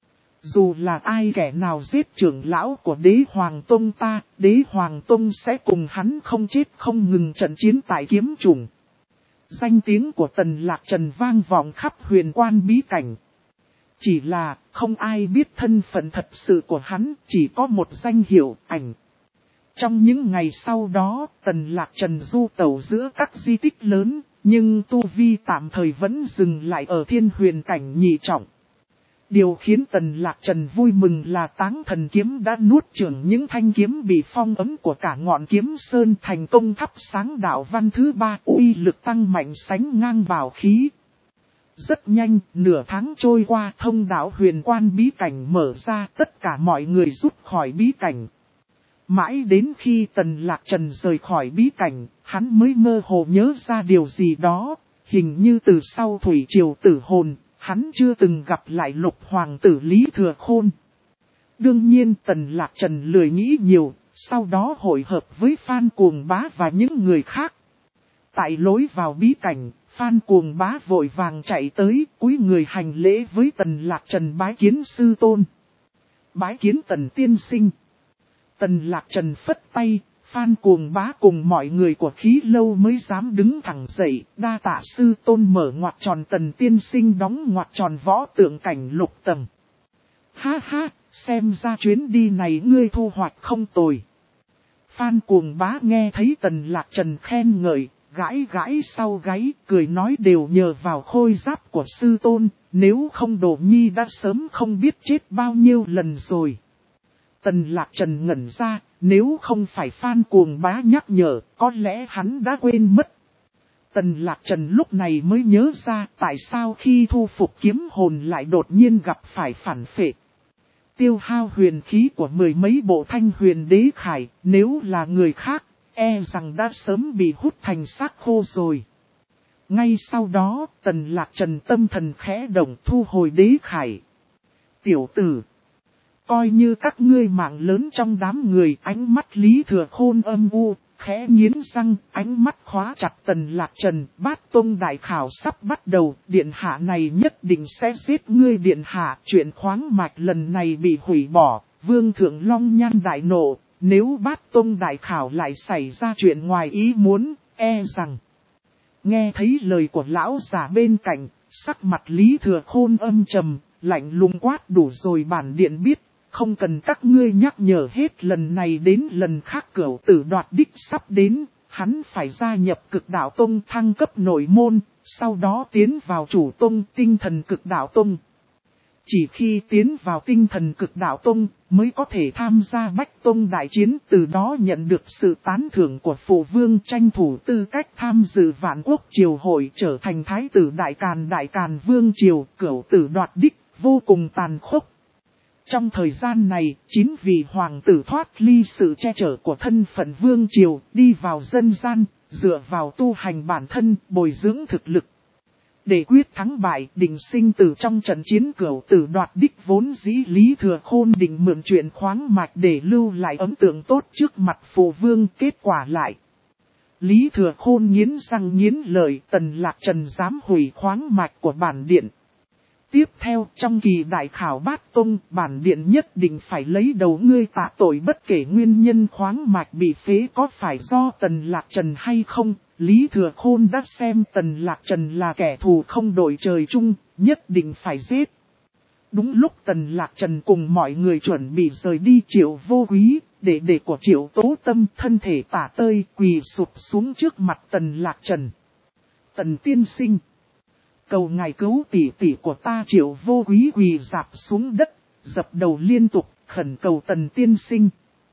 Dù là ai kẻ nào giết trưởng lão của Đế Hoàng Tông ta, Đế Hoàng Tông sẽ cùng hắn không chết không ngừng trận chiến tại kiếm trùng. Danh tiếng của Tần Lạc Trần vang vọng khắp huyền quan bí cảnh. Chỉ là không ai biết thân phận thật sự của hắn, chỉ có một danh hiệu, ảnh. Trong những ngày sau đó, Tần Lạc Trần du tẩu giữa các di tích lớn, nhưng tu vi tạm thời vẫn dừng lại ở thiên huyền cảnh nhị trọng. Điều khiến Tần Lạc Trần vui mừng là Táng Thần Kiếm đã nuốt chửng những thanh kiếm bị phong ấm của cả ngọn kiếm sơn, thành công thắp sáng đạo văn thứ ba, uy lực tăng mạnh sánh ngang bảo khí. Rất nhanh, nửa tháng trôi qua, thông đạo huyền quan bí cảnh mở ra, tất cả mọi người rút khỏi bí cảnh. Mãi đến khi Tần Lạc Trần rời khỏi bí cảnh, hắn mới mơ hồ nhớ ra điều gì đó, hình như từ sau thủy triều tử hồn, hắn chưa từng gặp lại Lục Hoàng tử Lý Thừa Khôn. Đương nhiên Tần Lạc Trần lười nghĩ nhiều, sau đó hội hợp với Phan Cuồng Bá và những người khác. Tại lối vào bí cảnh, Phan Cuồng Bá vội vàng chạy tới, cúi người hành lễ với Tần Lạc Trần bái kiến sư tôn. Bái kiến Tần tiên sinh. Tần Lạc Trần phất tay, Phan Cuồng Bá cùng mọi người của Khí Lâu mới dám đứng thẳng dậy, đa tạ sư tôn. Mở ngoặc tròn Tần tiên sinh đóng ngoặc tròn võ tượng cảnh lục tầng. Ha ha, xem ra chuyến đi này ngươi thu hoạch không tồi. Phan Cuồng Bá nghe thấy Tần Lạc Trần khen ngợi, gãi gãi sau gáy, cười nói đều nhờ vào khôi giáp của sư tôn, nếu không Đồ Nhi đã sớm không biết chết bao nhiêu lần rồi. Tần Lạc Trần ngẩn ra, nếu không phải Phan Cuồng Bá nhắc nhở, có lẽ hắn đã quên mất. Tần Lạc Trần lúc này mới nhớ ra tại sao khi thu phục kiếm hồn lại đột nhiên gặp phải phản phệ. Tiêu hao huyền khí của mười mấy bộ thanh huyền đế khải, nếu là người khác, e rằng đã sớm bị hút thành xác khô rồi. Ngay sau đó, Tần Lạc Trần tâm thần khẽ động thu hồi đế khải. Tiểu tử, coi như các ngươi mạng lớn trong đám người, ánh mắt Lý Thừa Khôn âm u, khẽ nghiến răng, ánh mắt khóa chặt Tần Lạc Trần. Bát Tông đại khảo sắp bắt đầu, điện hạ này nhất định sẽ giết ngươi điện hạ. Chuyện khoáng mạch lần này bị hủy bỏ, Vương Thượng Long Nhan đại nộ, nếu Bát Tông đại khảo lại xảy ra chuyện ngoài ý muốn, e rằng. Nghe thấy lời của lão già bên cạnh, sắc mặt Lý Thừa Khôn âm trầm, lạnh lùng quát đủ rồi bản điện biết. Không cần các ngươi nhắc nhở hết, lần này đến lần khác cửu tử đoạt đích sắp đến, hắn phải gia nhập cực đạo tông thăng cấp nội môn, sau đó tiến vào chủ tông tinh thần cực đạo tông. Chỉ khi tiến vào tinh thần cực đạo tông mới có thể tham gia bách tông đại chiến, từ đó nhận được sự tán thưởng của phụ vương, tranh thủ tư cách tham dự vạn quốc triều hội, trở thành thái tử đại càn đại càn vương triều. Cửu tử đoạt đích vô cùng tàn khốc. Trong thời gian này, chín vị hoàng tử thoát ly sự che chở của thân phận vương triều, đi vào dân gian, dựa vào tu hành bản thân, bồi dưỡng thực lực. Để quyết thắng bại, định sinh tử trong trận chiến cửu tử đoạt đích vốn dĩ Lý Thừa Khôn định mượn chuyện khoáng mạch để lưu lại ấn tượng tốt trước mặt phụ vương, kết quả lại. Lý Thừa Khôn nghiến răng nghiến lợi, Tần Lạc Trần dám hủy khoáng mạch của bản điện. Tiếp theo, trong kỳ đại khảo Bát Tông, bản điện nhất định phải lấy đầu ngươi tạ tội, bất kể nguyên nhân khoáng mạch bị phế có phải do Tần Lạc Trần hay không. Lý Thừa Khôn đã xem Tần Lạc Trần là kẻ thù không đội trời chung, nhất định phải giết. Đúng lúc Tần Lạc Trần cùng mọi người chuẩn bị rời đi, Triệu Vô Quý, đệ đệ của Triệu Tố Tâm, thân thể tả tơi, quỳ sụp xuống trước mặt Tần Lạc Trần. Tần tiên sinh, cầu ngài cứu tỷ tỷ của ta. Triệu Vô Quý quỳ rạp xuống đất, dập đầu liên tục, khẩn cầu Tần tiên sinh.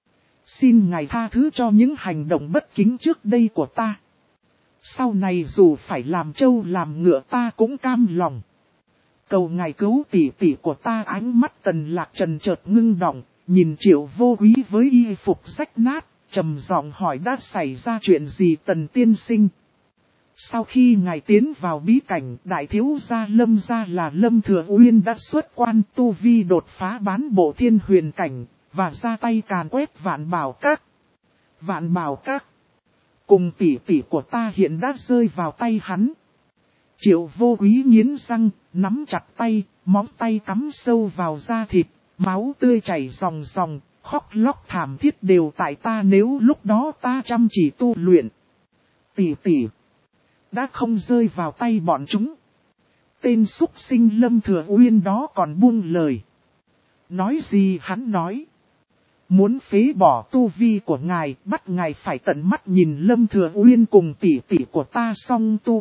Xin ngài tha thứ cho những hành động bất kính trước đây của ta. Sau này dù phải làm trâu làm ngựa ta cũng cam lòng. Cầu ngài cứu tỷ tỷ của ta. Ánh mắt Tần Lạc Trần chợt ngưng động, nhìn Triệu Vô Quý với y phục rách nát, trầm giọng hỏi đã xảy ra chuyện gì Tần tiên sinh. Sau khi ngài tiến vào bí cảnh, đại thiếu gia Lâm gia là Lâm Thừa Uyên đã xuất quan, tu vi đột phá bán bộ thiên huyền cảnh, và ra tay càn quét Vạn Bảo Các. Vạn Bảo Các cùng tỷ tỷ của ta hiện đã rơi vào tay hắn. Triệu Vô Quý nghiến răng, nắm chặt tay, móng tay cắm sâu vào da thịt, máu tươi chảy ròng ròng, khóc lóc thảm thiết đều tại ta, nếu lúc đó ta chăm chỉ tu luyện. Tỷ tỷ đã không rơi vào tay bọn chúng. Tên súc sinh Lâm Thừa Uyên đó còn buông lời. Nói gì hắn nói. Muốn phế bỏ tu vi của ngài, bắt ngài phải tận mắt nhìn Lâm Thừa Uyên cùng tỷ tỷ của ta song tu.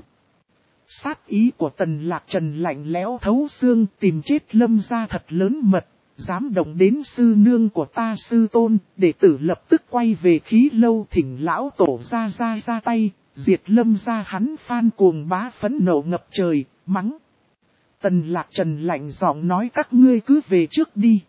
Sát ý của Tần Lạc Trần lạnh lẽo thấu xương, tìm chết Lâm gia thật lớn mật, dám động đến sư nương của ta sư tôn. Đệ tử lập tức quay về Khí Lâu thỉnh lão tổ ra ra ra tay, diệt Lâm gia. Hắn Phan Cuồng Bá phẫn nộ ngập trời, mắng. Tần Lạc Trần lạnh giọng nói các ngươi cứ về trước đi.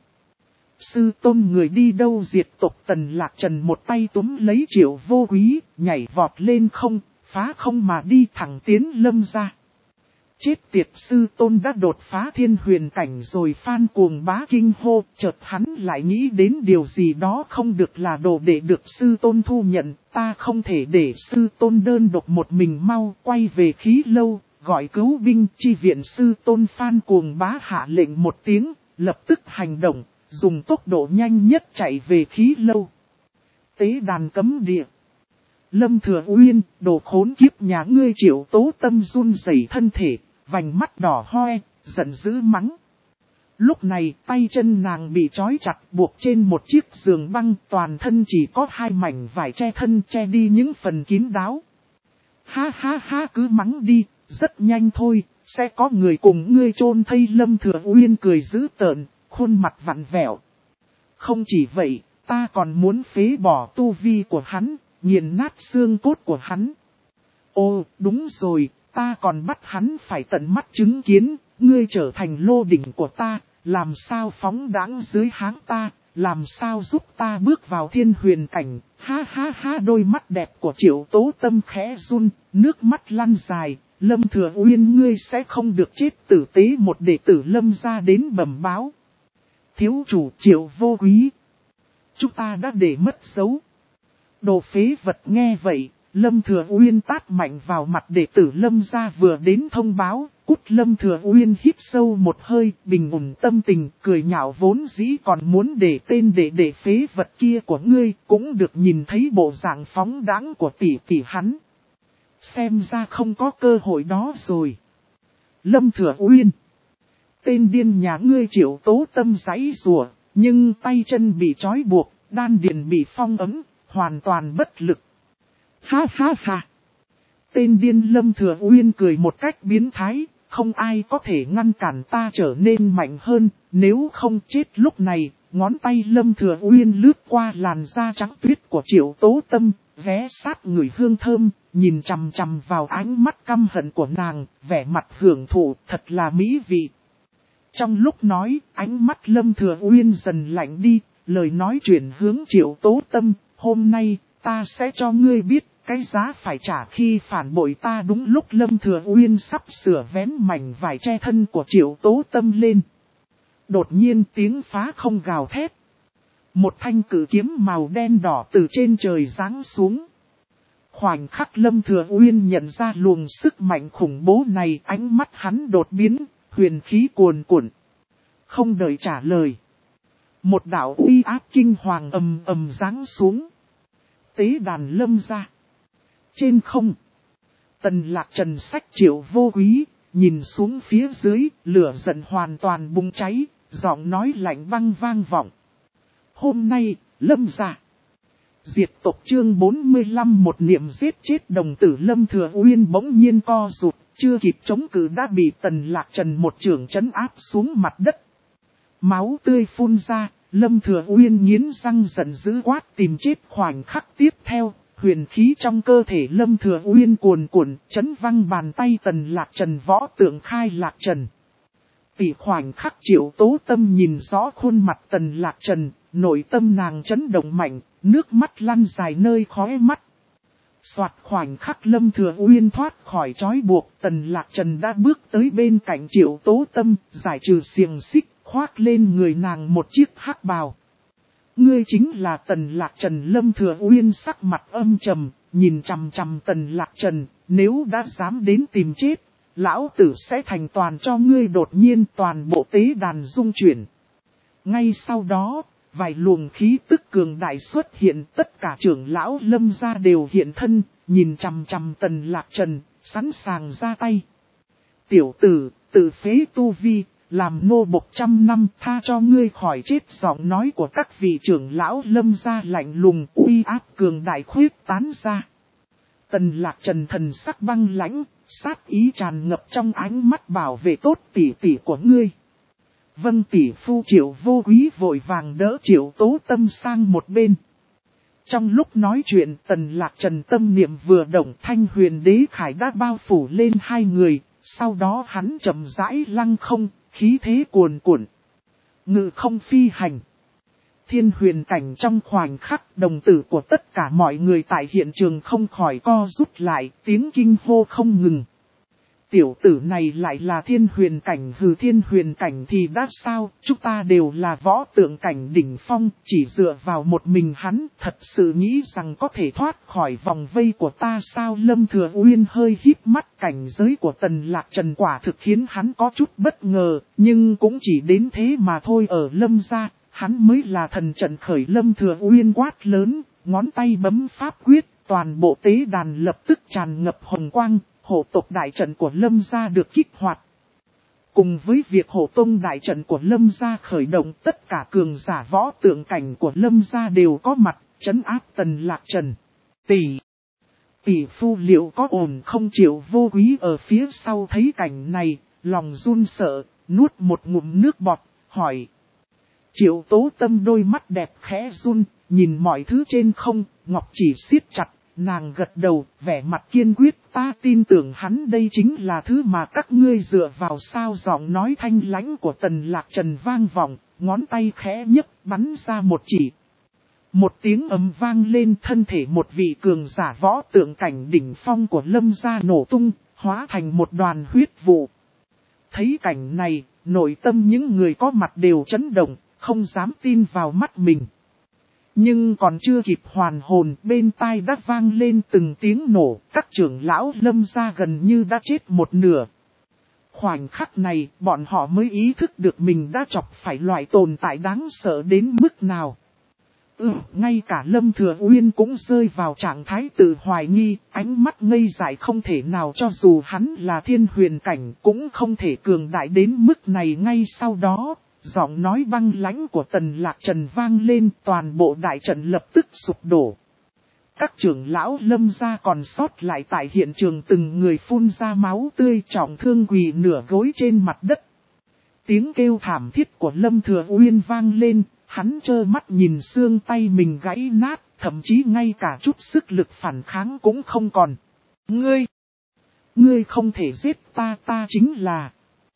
Sư tôn người đi đâu diệt tộc. Tần Lạc Trần một tay túm lấy Triệu Vô Quý, nhảy vọt lên không, phá không mà đi thẳng tiến Lâm gia. Chết tiệt, sư tôn đã đột phá thiên huyền cảnh rồi. Phan Cuồng Bá kinh hô, chợt hắn lại nghĩ đến điều gì đó, không được là đồ để được sư tôn thu nhận, ta không thể để sư tôn đơn độc một mình, mau quay về Khí Lâu, gọi cứu binh chi viện sư tôn. Phan Cuồng Bá hạ lệnh một tiếng, lập tức hành động, dùng tốc độ nhanh nhất chạy về Khí Lâu. Tế đàn cấm địa. Lâm Thừa Uyên, đồ khốn kiếp nhà ngươi. Triệu Tố Tâm run rẩy thân thể, vành mắt đỏ hoe, giận dữ mắng. Lúc này tay chân nàng bị trói chặt, buộc trên một chiếc giường băng, toàn thân chỉ có hai mảnh vải che thân, che đi những phần kín đáo. Ha ha ha, cứ mắng đi, rất nhanh thôi, sẽ có người cùng ngươi chôn thây. Lâm Thừa Uyên cười dữ tợn, khuôn mặt vặn vẹo. Không chỉ vậy, ta còn muốn phế bỏ tu vi của hắn, nghiền nát xương cốt của hắn. Ô, đúng rồi, ta còn bắt hắn phải tận mắt chứng kiến, ngươi trở thành lô đỉnh của ta, làm sao phóng đãng dưới háng ta, làm sao giúp ta bước vào thiên huyền cảnh. Ha ha ha, đôi mắt đẹp của Triệu Tố Tâm khẽ run, nước mắt lăn dài. Lâm Thừa Uyên, ngươi sẽ không được chết tử tế. Một đệ tử Lâm gia đến bẩm báo. Thiếu chủ Triệu Vô Quý, chúng ta đã để mất dấu. Đồ phế vật. Nghe vậy, Lâm Thừa Uyên tát mạnh vào mặt đệ tử Lâm gia vừa đến thông báo. Cút. Lâm Thừa Uyên hít sâu một hơi, bình ổn tâm tình, cười nhạo, vốn dĩ còn muốn để tên đệ đệ phế vật kia của ngươi, cũng được nhìn thấy bộ dạng phóng đãng của tỷ tỷ hắn. Xem ra không có cơ hội đó rồi. Lâm Thừa Uyên, tên điên nhà ngươi Triệu Tố Tâm giãy giụa, nhưng tay chân bị trói buộc, đan điền bị phong ấn, hoàn toàn bất lực. Ha ha ha. Tên điên Lâm Thừa Uyên cười một cách biến thái, không ai có thể ngăn cản ta trở nên mạnh hơn, nếu không chết lúc này. Ngón tay Lâm Thừa Uyên lướt qua làn da trắng tuyết của Triệu Tố Tâm, ghé sát người hương thơm, nhìn chằm chằm vào ánh mắt căm hận của nàng, vẻ mặt hưởng thụ, thật là mỹ vị. Trong lúc nói, ánh mắt Lâm Thừa Uyên dần lạnh đi, lời nói chuyển hướng Triệu Tố Tâm. Hôm nay, ta sẽ cho ngươi biết cái giá phải trả khi phản bội ta. Đúng lúc Lâm Thừa Uyên sắp sửa vén mảnh vải che thân của Triệu Tố Tâm lên, đột nhiên tiếng phá không gào thét. Một thanh cử kiếm màu đen đỏ từ trên trời giáng xuống. Khoảnh khắc Lâm Thừa Uyên nhận ra luồng sức mạnh khủng bố này, ánh mắt hắn đột biến, huyền khí cuồn cuộn. Không đợi trả lời, một đạo uy áp kinh hoàng ầm ầm giáng xuống. Tế đàn Lâm gia. Trên không, Tần Lạc Trần xách Triệu Vô Quý, nhìn xuống phía dưới, lửa giận hoàn toàn bùng cháy, giọng nói lạnh băng vang vọng. Hôm nay, Lâm gia diệt tộc. Chương bốn mươi lăm, một niệm giết chết đồng tử. Lâm Thừa Uyên bỗng nhiên co rụt, chưa kịp chống cự đã bị Tần Lạc Trần một chưởng trấn áp xuống mặt đất. Máu tươi phun ra, Lâm Thừa Uyên nghiến răng giận dữ quát tìm chết. Khoảnh khắc tiếp theo, huyền khí trong cơ thể Lâm Thừa Uyên cuồn cuộn, chấn văng bàn tay Tần Lạc Trần. Võ tượng khai Lạc Trần. Tỷ. Khoảnh khắc Triệu Tố Tâm nhìn rõ khuôn mặt Tần Lạc Trần, nội tâm nàng chấn động mạnh, nước mắt lăn dài nơi khóe mắt. Soạt. Khoảnh khắc Lâm Thừa Uyên thoát khỏi trói buộc, Tần Lạc Trần đã bước tới bên cạnh Triệu Tố Tâm, giải trừ xiềng xích, khoác lên người nàng một chiếc hắc bào. Ngươi chính là Tần Lạc Trần. Lâm Thừa Uyên sắc mặt âm trầm, nhìn chằm chằm Tần Lạc Trần, nếu đã dám đến tìm chết, lão tử sẽ thành toàn cho ngươi. Đột nhiên toàn bộ tế đàn rung chuyển. Ngay sau đó, vài luồng khí tức cường đại xuất hiện, tất cả trưởng lão Lâm gia đều hiện thân, nhìn chằm chằm Tần Lạc Trần, sẵn sàng ra tay. Tiểu tử, tự phế tu vi, làm nô bộc trăm năm, tha cho ngươi khỏi chết. Giọng nói của các vị trưởng lão Lâm gia lạnh lùng, uy áp cường đại khuyết tán ra. Tần Lạc Trần thần sắc băng lãnh, sát ý tràn ngập trong ánh mắt, bảo vệ tốt tỷ tỷ của ngươi. Vâng tỷ phu. Triệu Vô Quý vội vàng đỡ Triệu Tố Tâm sang một bên. Trong lúc nói chuyện, Tần Lạc Trần tâm niệm vừa động, Thanh Huyền Đế Khải đã bao phủ lên hai người, sau đó hắn chậm rãi lăng không, khí thế cuồn cuộn, ngự không phi hành. Thiên huyền cảnh. Trong khoảnh khắc, đồng tử của tất cả mọi người tại hiện trường không khỏi co rút lại, tiếng kinh hô không ngừng. Tiểu tử này lại là thiên huyền cảnh. Hừ, thiên huyền cảnh thì đã sao, chúng ta đều là võ tượng cảnh đỉnh phong, chỉ dựa vào một mình hắn, thật sự nghĩ rằng có thể thoát khỏi vòng vây của ta sao? Lâm Thừa Uyên hơi híp mắt, cảnh giới của Tần Lạc Trần quả thực khiến hắn có chút bất ngờ, nhưng cũng chỉ đến thế mà thôi. Ở Lâm gia, hắn mới là thần trận khởi. Lâm Thừa Uyên quát lớn, ngón tay bấm pháp quyết, toàn bộ tế đàn lập tức tràn ngập hồng quang. Hộ tộc đại trận của Lâm gia được kích hoạt. Cùng với việc hộ tông đại trận của Lâm gia khởi động, tất cả cường giả võ tượng cảnh của Lâm gia đều có mặt, trấn áp Tần Lạc Trần. Tỷ, tỷ phu liệu có ổn không? Triệu Vô Quý ở phía sau thấy cảnh này, lòng run sợ, nuốt một ngụm nước bọt, hỏi. Triệu Tố Tâm đôi mắt đẹp khẽ run, nhìn mọi thứ trên không, ngọc chỉ siết chặt, nàng gật đầu, vẻ mặt kiên quyết, ta tin tưởng hắn đây chính là thứ mà các ngươi dựa vào. Sao giọng nói thanh lãnh của Tần Lạc Trần vang vọng, ngón tay khẽ nhấc bắn ra một chỉ. Một tiếng ầm vang lên, thân thể một vị cường giả võ tượng cảnh đỉnh phong của Lâm gia nổ tung, hóa thành một đoàn huyết vụ. Thấy cảnh này, nội tâm những người có mặt đều chấn động, không dám tin vào mắt mình. Nhưng còn chưa kịp hoàn hồn, bên tai đã vang lên từng tiếng nổ, các trưởng lão Lâm gia gần như đã chết một nửa. Khoảnh khắc này, bọn họ mới ý thức được mình đã chọc phải loại tồn tại đáng sợ đến mức nào. Ừ, ngay cả Lâm Thừa Uyên cũng rơi vào trạng thái tự hoài nghi, ánh mắt ngây dại không thể nào, cho dù hắn là thiên huyền cảnh cũng không thể cường đại đến mức này. Ngay sau đó, giọng nói băng lãnh của Tần Lạc Trần vang lên, toàn bộ đại trận lập tức sụp đổ. Các trưởng lão Lâm gia còn sót lại tại hiện trường từng người phun ra máu tươi, trọng thương quỳ nửa gối trên mặt đất. Tiếng kêu thảm thiết của Lâm Thừa Uyên vang lên, hắn trơ mắt nhìn xương tay mình gãy nát, thậm chí ngay cả chút sức lực phản kháng cũng không còn. Ngươi! Ngươi không thể giết ta, ta chính là...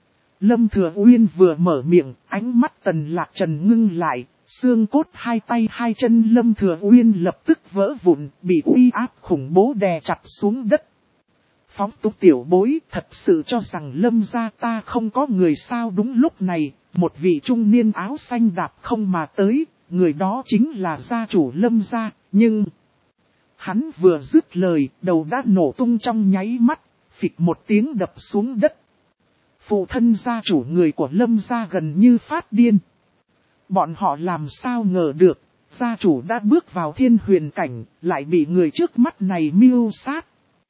Lâm Thừa Uyên vừa mở miệng, ánh mắt Tần Lạc Trần ngưng lại, xương cốt hai tay hai chân Lâm Thừa Uyên lập tức vỡ vụn, bị uy áp khủng bố đè chặt xuống đất. Phóng túng tiểu bối, thật sự cho rằng Lâm gia ta không có người sao? Đúng lúc này, một vị trung niên áo xanh đạp không mà tới, người đó chính là gia chủ Lâm gia, nhưng... Hắn vừa dứt lời, đầu đã nổ tung trong nháy mắt, phịch một tiếng đập xuống đất. Phụ thân gia chủ người của Lâm gia gần như phát điên. Bọn họ làm sao ngờ được, gia chủ đã bước vào thiên huyền cảnh, lại bị người trước mắt này mưu sát.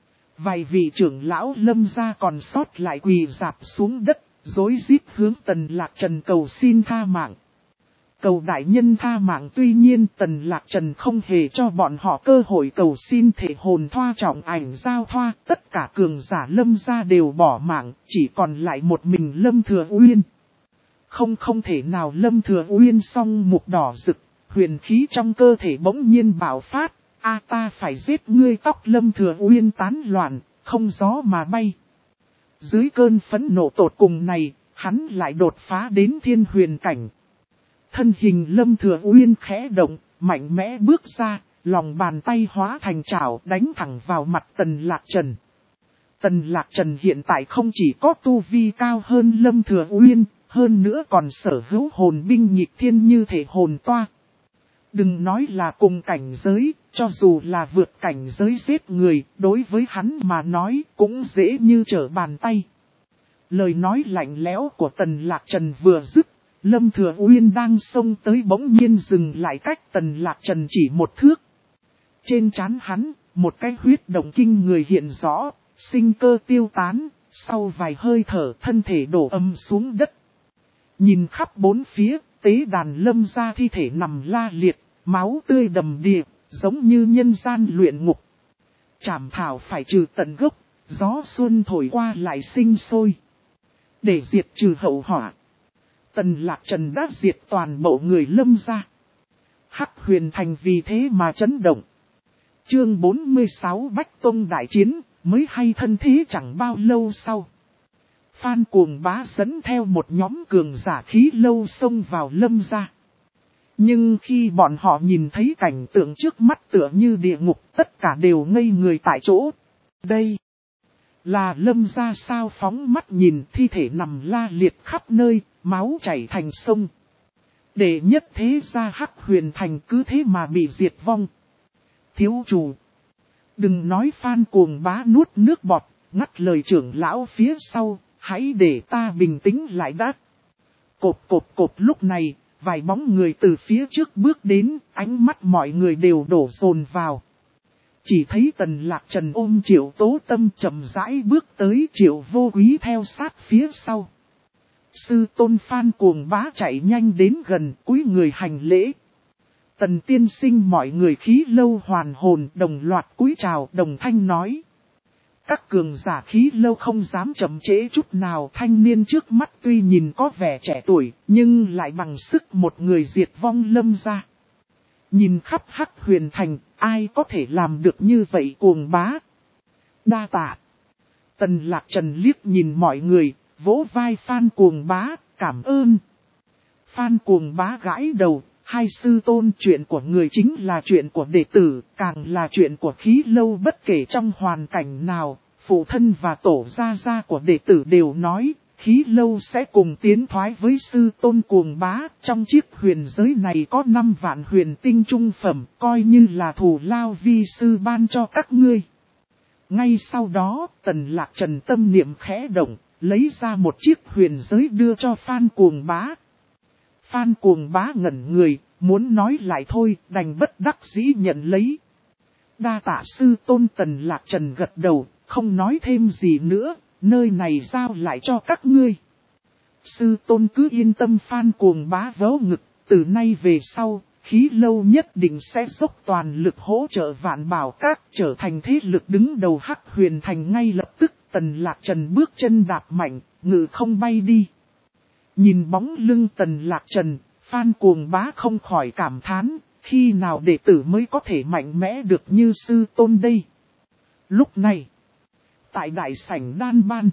Vài vị trưởng lão Lâm gia còn sót lại quỳ rạp xuống đất, rối rít hướng Tần Lạc Trần cầu xin tha mạng. Cầu đại nhân tha mạng. Tuy nhiên Tần Lạc Trần không hề cho bọn họ cơ hội cầu xin. Thể hồn thoa trọng ảnh giao thoa, tất cả cường giả Lâm gia đều bỏ mạng, chỉ còn lại một mình Lâm Thừa Uyên. Không không thể nào. Lâm Thừa Uyên song mục đỏ rực, huyền khí trong cơ thể bỗng nhiên bạo phát. A ta phải giết ngươi. Tóc Lâm Thừa Uyên tán loạn, không gió mà bay. Dưới cơn phẫn nộ tột cùng này, hắn lại đột phá đến thiên huyền cảnh. Thân hình Lâm Thừa Uyên khẽ động, mạnh mẽ bước ra, lòng bàn tay hóa thành chảo đánh thẳng vào mặt Tần Lạc Trần. Tần Lạc Trần hiện tại không chỉ có tu vi cao hơn Lâm Thừa Uyên, hơn nữa còn sở hữu hồn binh nhịp thiên như thể hồn toa. Đừng nói là cùng cảnh giới, cho dù là vượt cảnh giới giết người, đối với hắn mà nói cũng dễ như trở bàn tay. Lời nói lạnh lẽo của Tần Lạc Trần vừa dứt, Lâm Thừa Uyên đang xông tới bỗng nhiên dừng lại cách Tần Lạc Trần chỉ một thước. Trên trán hắn, một cái huyết động kinh người hiện rõ, sinh cơ tiêu tán, sau vài hơi thở thân thể đổ âm xuống đất. Nhìn khắp bốn phía, tế đàn Lâm gia thi thể nằm la liệt, máu tươi đầm đìa, giống như nhân gian luyện ngục. Trảm thảo phải trừ tận gốc, gió xuân thổi qua lại sinh sôi. Để diệt trừ hậu họa, Tần Lạc Trần đã diệt toàn bộ người Lâm gia. Hắc Huyền Thành vì thế mà chấn động. Chương bốn mươi sáu Bách Tông đại chiến, mới hay thân thế chẳng bao lâu sau. Phan Cuồng Bá dẫn theo một nhóm cường giả khí lâu xông vào Lâm gia. Nhưng khi bọn họ nhìn thấy cảnh tượng trước mắt tựa như địa ngục, tất cả đều ngây người tại chỗ. Đây là Lâm gia sao? Phóng mắt nhìn, thi thể nằm la liệt khắp nơi, máu chảy thành sông. Đệ nhất thế gia Hắc Huyền Thành cứ thế mà bị diệt vong. Thiếu chủ, đừng nói. Phan Cuồng Bá nuốt nước bọt, ngắt lời trưởng lão phía sau, hãy để ta bình tĩnh lại đã. Cộp cộp cộp. Lúc này, vài bóng người từ phía trước bước đến, ánh mắt mọi người đều đổ dồn vào. Chỉ thấy Tần Lạc Trần ôm Triệu Tố Tâm chậm rãi bước tới, Triệu Vô Quý theo sát phía sau. Sư tôn. Phan Cuồng Bá chạy nhanh đến gần, cúi người hành lễ. Tần tiên sinh. Mọi người khí lâu hoàn hồn, đồng loạt cúi chào, đồng thanh nói. các cường giả khí lâu không dám chậm trễ chút nào. Thanh niên trước mắt tuy nhìn có vẻ trẻ tuổi, nhưng lại bằng sức một người diệt vong Lâm gia. Nhìn khắp Hắc Huyền Thành, ai có thể làm được như vậy Cuồng Bá? Đa tạ. Tần Lạc Trần liếc nhìn mọi người, vỗ vai Phan Cuồng Bá, cảm ơn. Phan Cuồng Bá gãi đầu, hai sư tôn, chuyện của người chính là chuyện của đệ tử, càng là chuyện của khí lâu. Bất kể trong hoàn cảnh nào, phụ thân và tổ gia gia của đệ tử đều nói, khí lâu sẽ cùng tiến thoái với sư tôn Cuồng Bá. Trong chiếc huyền giới này có năm vạn huyền tinh trung phẩm, coi như là thù lao vi sư ban cho các ngươi. Ngay sau đó, Tần Lạc Trần tâm niệm khẽ động, lấy ra một chiếc huyền giới đưa cho Phan Cuồng Bá. Phan Cuồng Bá ngẩn người, muốn nói lại thôi, đành bất đắc dĩ nhận lấy. Đa tạ sư tôn. Tần Lạc Trần gật đầu, không nói thêm gì nữa, nơi này giao lại cho các ngươi. Sư tôn cứ yên tâm. Phan Cuồng Bá vớ ngực, từ nay về sau, khí lâu nhất định sẽ dốc toàn lực hỗ trợ Vạn Bảo Các trở thành thế lực đứng đầu Hắc Huyền Thành. Ngay lập tức Tần Lạc Trần bước chân đạp mạnh, ngự không bay đi. Nhìn bóng lưng Tần Lạc Trần, Phan Cuồng Bá không khỏi cảm thán, khi nào đệ tử mới có thể mạnh mẽ được như sư tôn đây. Lúc này, tại đại sảnh Đan Ban.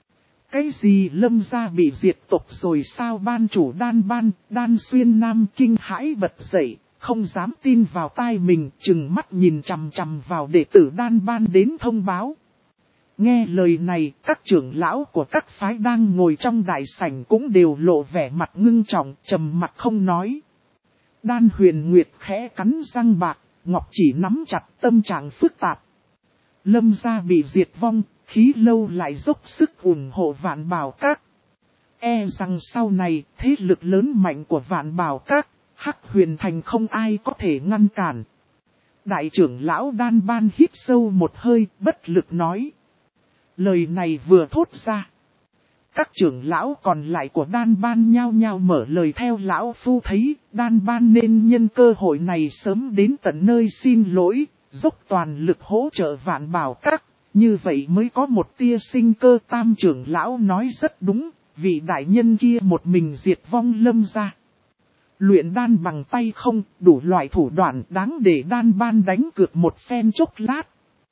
Cái gì Lâm gia bị diệt tộc rồi sao? Ban chủ Đan Ban, Đan Xuyên Nam kinh hãi bật dậy, không dám tin vào tai mình, trừng mắt nhìn chằm chằm vào đệ tử Đan Ban đến thông báo. Nghe lời này, các trưởng lão của các phái đang ngồi trong đại sảnh cũng đều lộ vẻ mặt ngưng trọng, trầm mặt không nói. Đan Huyền Nguyệt khẽ cắn răng bạc, ngọc chỉ nắm chặt, tâm trạng phức tạp. Lâm gia bị diệt vong, khí lâu lại dốc sức ủng hộ Vạn Bảo Các. E rằng sau này, thế lực lớn mạnh của Vạn Bảo Các, Hắc Huyền Thành không ai có thể ngăn cản. Đại trưởng lão Đan Ban hít sâu một hơi, bất lực nói. Lời này vừa thốt ra, các trưởng lão còn lại của Đan Ban nhao nhao mở lời theo. Lão phu thấy, Đan Ban nên nhân cơ hội này sớm đến tận nơi xin lỗi, dốc toàn lực hỗ trợ Vạn Bảo Các, như vậy mới có một tia sinh cơ. Tam trưởng lão nói rất đúng, vị đại nhân kia một mình diệt vong Lâm gia. Luyện đan bằng tay không, đủ loại thủ đoạn đáng để Đan Ban đánh cược một phen chốc lát.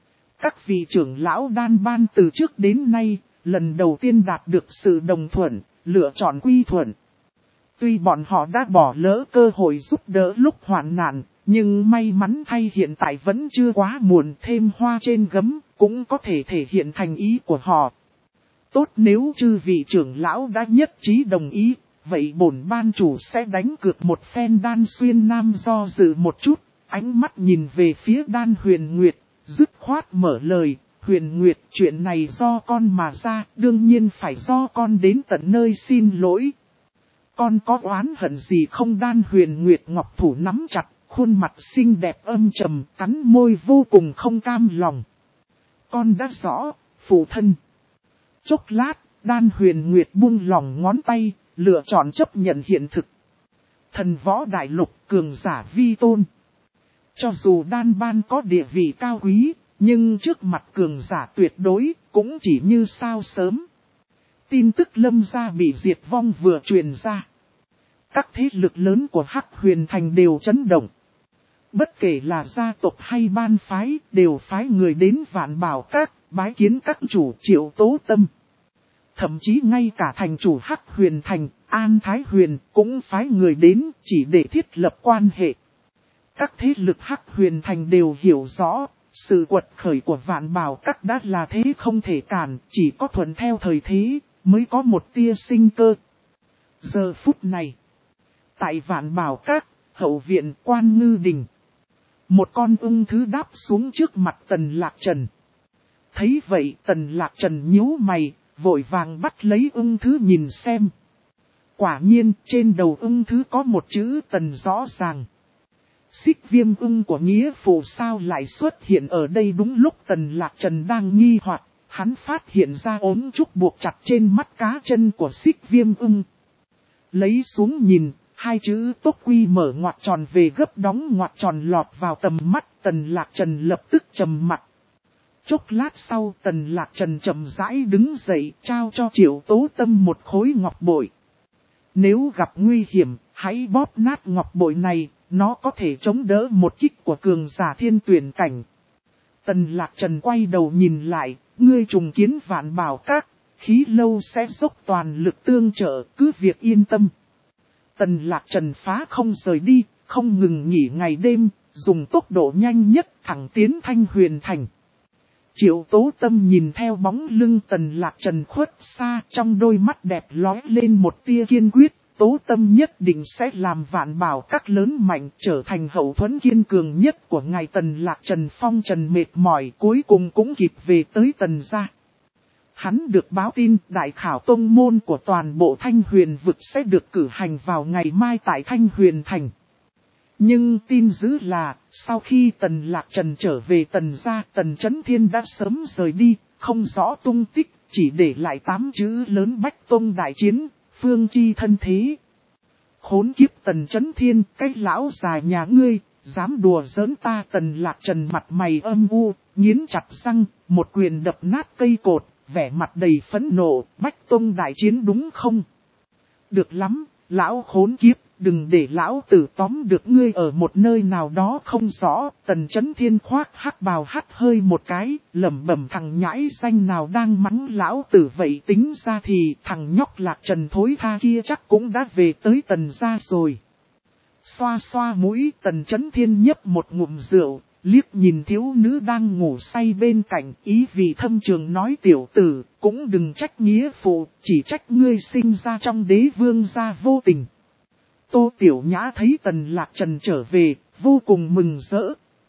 Các vị trưởng lão Đan Ban từ trước đến nay, lần đầu tiên đạt được sự đồng thuận, lựa chọn quy thuận. Tuy bọn họ đã bỏ lỡ cơ hội giúp đỡ lúc hoạn nạn, nhưng may mắn thay hiện tại vẫn chưa quá muộn. Thêm hoa trên gấm, cũng có thể thể hiện thành ý của họ. Tốt, nếu chư vị trưởng lão đã nhất trí đồng ý, vậy bổn ban chủ sẽ đánh cược một phen. Đan Xuyên Nam do dự một chút, ánh mắt nhìn về phía Đan Huyền Nguyệt, dứt khoát mở lời. Huyền Nguyệt, chuyện này do con mà ra, đương nhiên phải do con đến tận nơi xin lỗi. Con có oán hận gì không? Đan Huyền Nguyệt ngọc thủ nắm chặt, khuôn mặt xinh đẹp âm trầm, cắn môi vô cùng không cam lòng. Con đã rõ, phụ thân. Chốc lát, Đan Huyền Nguyệt buông lỏng ngón tay, lựa chọn chấp nhận hiện thực. Thần võ đại lục, cường giả vi tôn. Cho dù Đan Ban có địa vị cao quý, nhưng trước mặt cường giả tuyệt đối, cũng chỉ như sao sớm. Tin tức Lâm gia bị diệt vong vừa truyền ra. Các thế lực lớn của Hắc Huyền Thành đều chấn động. Bất kể là gia tộc hay ban phái, đều phái người đến Vạn Bảo Các, bái kiến các chủ Triệu Tố Tâm. Thậm chí ngay cả thành chủ Hắc Huyền Thành, An Thái Huyền, cũng phái người đến, chỉ để thiết lập quan hệ. Các thế lực Hắc Huyền Thành đều hiểu rõ, sự quật khởi của Vạn Bảo Các đã là thế không thể cản, chỉ có thuận theo thời thế, mới có một tia sinh cơ. Giờ phút này, tại Vạn Bảo Các, hậu viện Quan Ngư Đình, một con ưng thứ đáp xuống trước mặt Tần Lạc Trần. Thấy vậy Tần Lạc Trần nhíu mày, vội vàng bắt lấy ưng thứ nhìn xem. Quả nhiên trên đầu ưng thứ có một chữ Tần rõ ràng. Xích viêm ưng của nghĩa phụ sao lại xuất hiện ở đây? Đúng lúc Tần Lạc Trần đang nghi hoặc, hắn phát hiện ra ốm trúc buộc chặt trên mắt cá chân của xích viêm ưng. Lấy xuống nhìn, hai chữ tốc quy mở ngoặc tròn về gấp đóng ngoặc tròn lọt vào tầm mắt. Tần Lạc Trần lập tức trầm mặt. Chốc lát sau Tần Lạc Trần chậm rãi đứng dậy trao cho Triệu Tố Tâm một khối ngọc bội. Nếu gặp nguy hiểm, hãy bóp nát ngọc bội này, nó có thể chống đỡ một kích của cường giả thiên tuyển cảnh. Tần Lạc Trần quay đầu nhìn lại, ngươi trùng kiến Vạn Bảo Các, khí lâu sẽ dốc toàn lực tương trợ, cứ việc yên tâm. Tần Lạc Trần phá không rời đi, không ngừng nghỉ ngày đêm, dùng tốc độ nhanh nhất thẳng tiến Thanh Huyền Thành. Triệu Tố Tâm nhìn theo bóng lưng Tần Lạc Trần khuất xa, trong đôi mắt đẹp lóe lên một tia kiên quyết. Tố Tâm nhất định sẽ làm Vạn Bảo Các lớn mạnh, trở thành hậu thuẫn kiên cường nhất của ngài. Tần Lạc Trần phong trần mệt mỏi, cuối cùng cũng kịp về tới Tần gia. Hắn được báo tin đại khảo tông môn của toàn bộ Thanh Huyền vực sẽ được cử hành vào ngày mai tại Thanh Huyền Thành. Nhưng tin dữ là, sau khi Tần Lạc Trần trở về Tần gia, Tần Chấn Thiên đã sớm rời đi, không rõ tung tích, chỉ để lại tám chữ lớn Bách Tông đại chiến, phương chi thân thế. Khốn kiếp Tần Chấn Thiên, cái lão già nhà ngươi, dám đùa giỡn ta. Tần Lạc Trần mặt mày âm u, nghiến chặt răng, một quyền đập nát cây cột, vẻ mặt đầy phẫn nộ. Bách Tông đại chiến đúng không? Được lắm, lão khốn kiếp, đừng để lão tử tóm được ngươi ở một nơi nào đó không rõ. Tần Chấn Thiên khoác hắc bào hắt hơi một cái, lẩm bẩm thằng nhãi danh nào đang mắng lão tử vậy, tính ra thì thằng nhóc Lạc Trần thối tha kia chắc cũng đã về tới Tần gia rồi. Xoa xoa mũi, Tần Chấn Thiên nhấp một ngụm rượu, liếc nhìn thiếu nữ đang ngủ say bên cạnh, ý vì thâm trường nói tiểu tử, cũng đừng trách nghĩa phụ, chỉ trách ngươi sinh ra trong đế vương gia vô tình. Tô Tiểu Nhã thấy Tần Lạc Trần trở về, vô cùng mừng rỡ.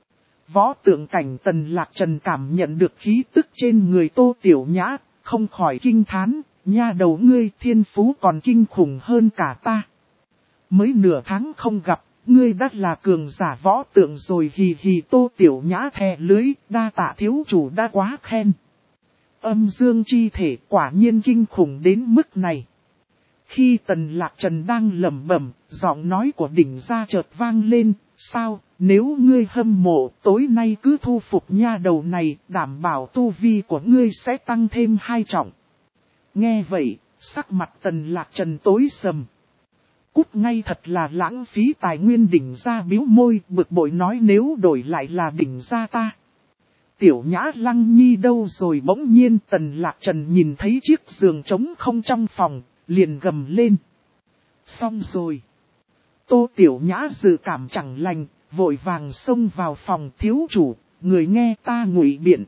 Võ tượng cảnh Tần Lạc Trần cảm nhận được khí tức trên người Tô Tiểu Nhã, không khỏi kinh thán, nha đầu ngươi thiên phú còn kinh khủng hơn cả ta. Mới nửa tháng không gặp, ngươi đã là cường giả võ tượng rồi. Hì hì. Tô Tiểu Nhã thè lưới, đa tạ thiếu chủ đã quá khen. Âm dương chi thể quả nhiên kinh khủng đến mức này. Khi Tần Lạc Trần đang lẩm bẩm, giọng nói của đỉnh gia chợt vang lên, sao, nếu ngươi hâm mộ, tối nay cứ thu phục nha đầu này, đảm bảo tu vi của ngươi sẽ tăng thêm hai trọng. Nghe vậy, sắc mặt Tần Lạc Trần tối sầm. Cút ngay, thật là lãng phí tài nguyên. Đỉnh gia bĩu môi, bực bội nói, nếu đổi lại là đỉnh gia ta. Tiểu Nhã Lăng Nhi đâu rồi? Bỗng nhiên Tần Lạc Trần nhìn thấy chiếc giường trống không trong phòng, liền gầm lên. Xong rồi. Tô Tiểu Nhã dự cảm chẳng lành, vội vàng xông vào phòng. Thiếu chủ, người nghe ta ngụy biện.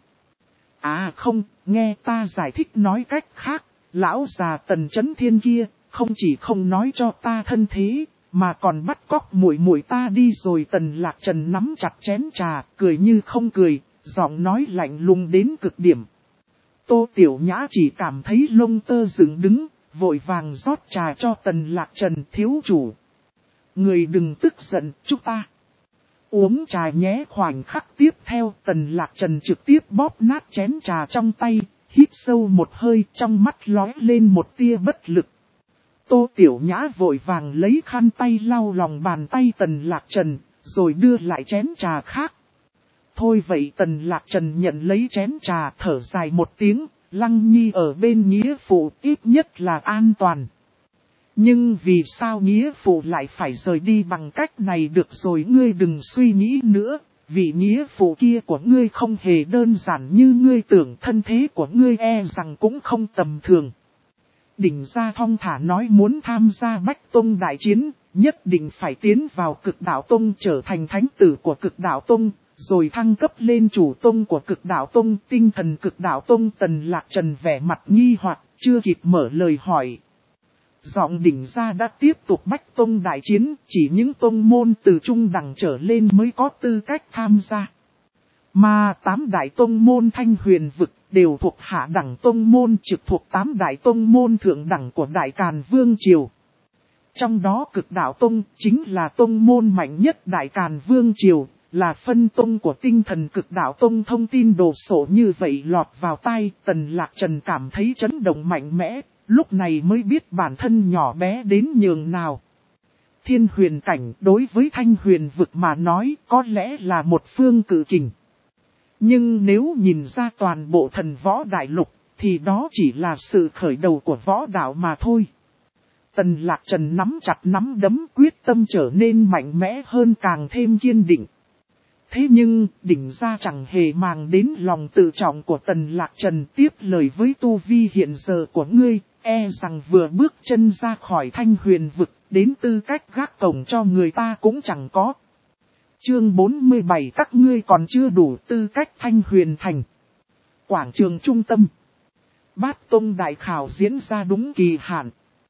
À không, nghe ta giải thích. Nói cách khác, lão già Tần Chấn Thiên kia, không chỉ không nói cho ta thân thế, mà còn bắt cóc muội muội ta đi rồi. Tần Lạc Trần nắm chặt chén trà, cười như không cười, giọng nói lạnh lùng đến cực điểm. Tô Tiểu Nhã chỉ cảm thấy lông tơ dựng đứng, vội vàng rót trà cho Tần Lạc Trần. Thiếu chủ, người đừng tức giận, chúng ta uống trà nhé. Khoảnh khắc tiếp theo, Tần Lạc Trần trực tiếp bóp nát chén trà trong tay, hít sâu một hơi, trong mắt lóe lên một tia bất lực. Tô Tiểu Nhã vội vàng lấy khăn tay lau lòng bàn tay Tần Lạc Trần, rồi đưa lại chén trà khác. Thôi vậy. Tần Lạc Trần nhận lấy chén trà, thở dài một tiếng, Lăng Nhi ở bên nghĩa phụ ít nhất là an toàn. Nhưng vì sao nghĩa phụ lại phải rời đi bằng cách này? Được rồi, ngươi đừng suy nghĩ nữa, vì nghĩa phụ kia của ngươi không hề đơn giản như ngươi tưởng. Thân thế của ngươi e rằng cũng không tầm thường. Đỉnh gia thong thả nói, muốn tham gia Bách Tông đại chiến, nhất định phải tiến vào Cực Đạo Tông, trở thành thánh tử của Cực Đạo Tông, rồi thăng cấp lên chủ tông của Cực Đạo Tông, tinh thần Cực Đạo Tông. Tần Lạc Trần vẻ mặt nghi hoặc, chưa kịp mở lời hỏi. Giọng đỉnh gia đã tiếp tục. Bách Tông đại chiến, chỉ những tông môn từ trung đẳng trở lên mới có tư cách tham gia. Mà tám đại tông môn Thanh Huyền vực đều thuộc hạ đẳng tông môn, trực thuộc tám đại tông môn thượng đẳng của Đại Càn Vương Triều. Trong đó Cực Đạo Tông chính là tông môn mạnh nhất Đại Càn Vương Triều, là phân tông của tinh thần Cực Đạo Tông. Thông tin đồ sộ như vậy lọt vào tai, Tần Lạc Trần cảm thấy chấn động mạnh mẽ, lúc này mới biết bản thân nhỏ bé đến nhường nào. Thiên huyền cảnh đối với Thanh Huyền vực mà nói có lẽ là một phương cự kình. Nhưng nếu nhìn ra toàn bộ thần võ đại lục, thì đó chỉ là sự khởi đầu của võ đạo mà thôi. Tần Lạc Trần nắm chặt nắm đấm, quyết tâm trở nên mạnh mẽ hơn, càng thêm kiên định. Thế nhưng, đỉnh ra chẳng hề màng đến lòng tự trọng của Tần Lạc Trần, tiếp lời với tu vi hiện giờ của ngươi, e rằng vừa bước chân ra khỏi Thanh Huyền vực, đến tư cách gác cổng cho người ta cũng chẳng có. Chương bốn mươi bảy, các ngươi còn chưa đủ tư cách Thanh Huyền thành. Quảng trường trung tâm. Bát Tông đại khảo diễn ra đúng kỳ hạn.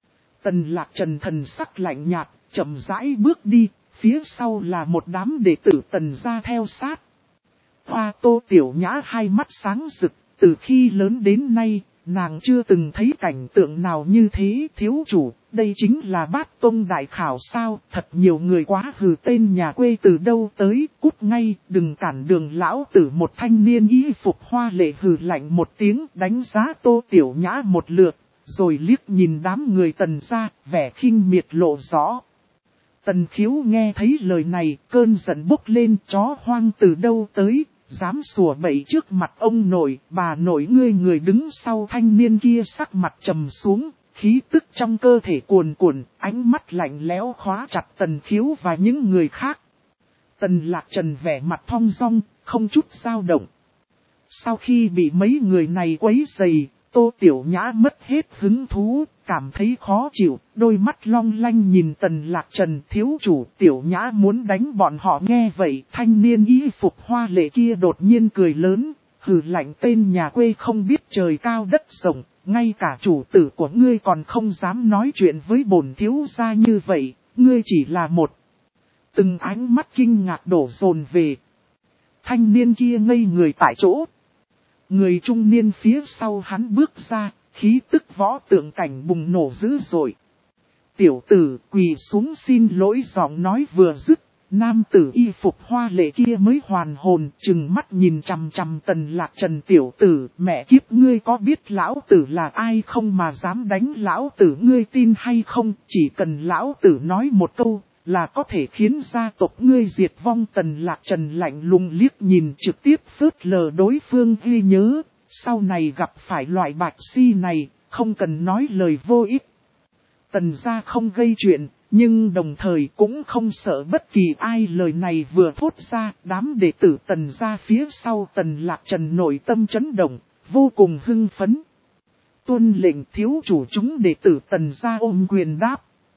Tần Lạc Trần thần sắc lạnh nhạt, chậm rãi bước đi, phía sau là một đám đệ tử Tần gia theo sát. Hoa Tô Tiểu Nhã hai mắt sáng rực, từ khi lớn đến nay, nàng chưa từng thấy cảnh tượng nào như thế. Thiếu chủ, đây chính là Bát Tông đại khảo sao? Thật nhiều người quá, hừ, tên nhà quê từ đâu tới, cút ngay, đừng cản đường lão tử. Một thanh niên y phục hoa lệ hừ lạnh một tiếng, đánh giá Tô Tiểu Nhã một lượt, rồi liếc nhìn đám người Tần gia, vẻ khinh miệt lộ rõ. Tần Khiếu nghe thấy lời này, cơn giận bốc lên, chó hoang từ đâu tới, dám sủa bậy trước mặt ông nội, bà nội. Ngươi người đứng sau thanh niên kia sắc mặt trầm xuống, khí tức trong cơ thể cuồn cuộn, ánh mắt lạnh lẽo khóa chặt Tần Khiếu và những người khác. Tần Lạc Trần vẻ mặt thong dong, không chút dao động. Sau khi bị mấy người này quấy rầy, Tô Tiểu Nhã mất hết hứng thú, cảm thấy khó chịu, đôi mắt long lanh nhìn Tần Lạc Trần. Thiếu chủ, Tiểu Nhã muốn đánh bọn họ. Nghe vậy, thanh niên y phục hoa lệ kia đột nhiên cười lớn, hừ lạnh, tên nhà quê không biết trời cao đất rộng, ngay cả chủ tử của ngươi còn không dám nói chuyện với bổn thiếu gia như vậy, ngươi chỉ là một. Từng ánh mắt kinh ngạc đổ dồn về. Thanh niên kia ngây người tại chỗ. Người trung niên phía sau hắn bước ra, khí tức võ tượng cảnh bùng nổ dữ dội. Tiểu tử, quỳ xuống xin lỗi. Giọng nói vừa dứt, nam tử y phục hoa lệ kia mới hoàn hồn, trừng mắt nhìn chằm chằm Tần Lạc Trần. Tiểu tử, mẹ kiếp, ngươi có biết lão tử là ai không mà dám đánh lão tử? Ngươi tin hay không, chỉ cần lão tử nói một câu, là có thể khiến gia tộc ngươi diệt vong. Tần Lạc Trần lạnh lùng liếc nhìn, trực tiếp phớt lờ đối phương. Ghi nhớ, sau này gặp phải loại bạch si này, không cần nói lời vô ích. Tần gia không gây chuyện, nhưng đồng thời cũng không sợ bất kỳ ai. Lời này vừa thốt ra, đám đệ tử Tần gia phía sau Tần Lạc Trần nội tâm chấn động, vô cùng hưng phấn. Tuân lệnh. Thiếu chủ. Chúng đệ tử Tần gia ôm quyền đáp.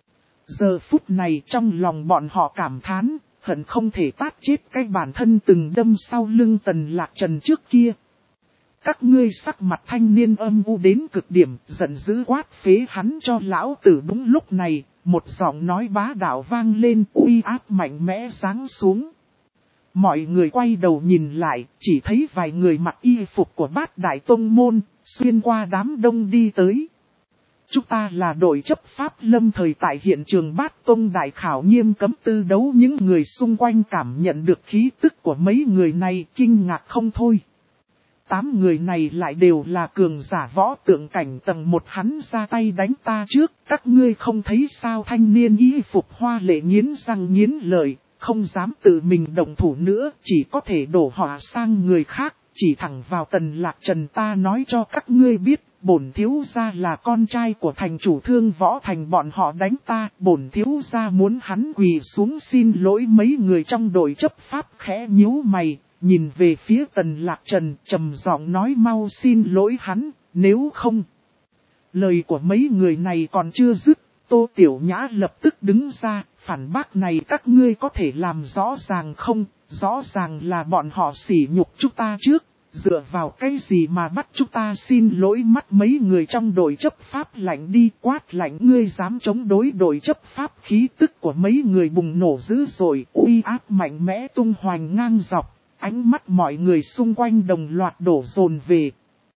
Giờ phút này trong lòng bọn họ cảm thán, hận không thể tát chết cái bản thân từng đâm sau lưng Tần Lạc Trần trước kia. Các ngươi. Sắc mặt thanh niên âm u đến cực điểm, giận dữ quát phế hắn cho lão tử. Đúng lúc này, một giọng nói bá đạo vang lên, uy áp mạnh mẽ giáng xuống. Mọi người quay đầu nhìn lại, chỉ thấy vài người mặc y phục của Bát Đại Tông môn, xuyên qua đám đông đi tới. Chúng ta là đội chấp pháp lâm thời tại hiện trường Bát Tông đại khảo nghiêm cấm tư đấu. Những người xung quanh cảm nhận được khí tức của mấy người này, kinh ngạc không thôi. Tám người này lại đều là cường giả võ tượng cảnh tầng một. Hắn ra tay đánh ta trước, các ngươi không thấy sao? Thanh niên y phục hoa lệ nghiến răng nghiến lợi, không dám tự mình động thủ nữa, chỉ có thể đổ họa sang người khác, chỉ thẳng vào Tần Lạc Trần. Ta nói cho các ngươi biết, bổn thiếu gia là con trai của thành chủ Thương Võ Thành, bọn họ đánh ta, bổn thiếu gia muốn hắn quỳ xuống xin lỗi. Mấy người trong đội chấp pháp khẽ nhíu mày, nhìn về phía Tần Lạc Trần, trầm giọng nói, mau xin lỗi hắn, nếu không. Lời của mấy người này còn chưa dứt, Tô Tiểu Nhã lập tức đứng ra, phản bác này. Các ngươi có thể làm rõ ràng không? Rõ ràng là bọn họ sỉ nhục chúng ta trước, dựa vào cái gì mà bắt chúng ta xin lỗi? Mắt mấy người trong đội chấp pháp lạnh đi, quát lạnh, ngươi dám chống đối đội chấp pháp? Khí tức của mấy người bùng nổ dữ dội, uy áp mạnh mẽ tung hoành ngang dọc. Ánh mắt mọi người xung quanh đồng loạt đổ dồn về.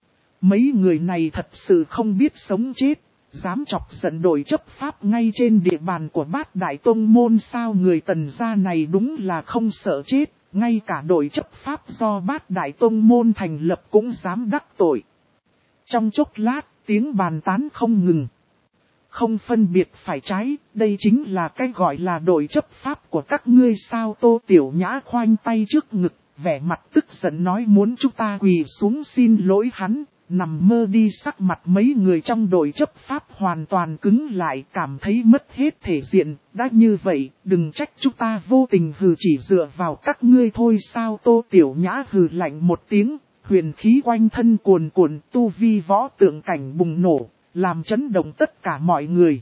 Mấy người này thật sự không biết sống chết, dám chọc giận đội chấp pháp ngay trên địa bàn của Bát Đại Tông môn sao? Người Tần gia này đúng là không sợ chết, ngay cả đội chấp pháp do Bát Đại Tông môn thành lập cũng dám đắc tội. Trong chốc lát, tiếng bàn tán không ngừng. Không phân biệt phải trái, đây chính là cái gọi là đội chấp pháp của các ngươi sao? Tô Tiểu Nhã khoanh tay trước ngực, vẻ mặt tức giận nói muốn chúng ta quỳ xuống xin lỗi hắn. Nằm mơ đi, sắc mặt mấy người trong đội chấp pháp hoàn toàn cứng lại, cảm thấy mất hết thể diện. Đã như vậy, đừng trách chúng ta vô tình, hừ chỉ dựa vào các ngươi thôi sao. Tô Tiểu Nhã hừ lạnh một tiếng, huyền khí quanh thân cuồn cuộn, tu vi võ tượng cảnh bùng nổ, làm chấn động tất cả mọi người.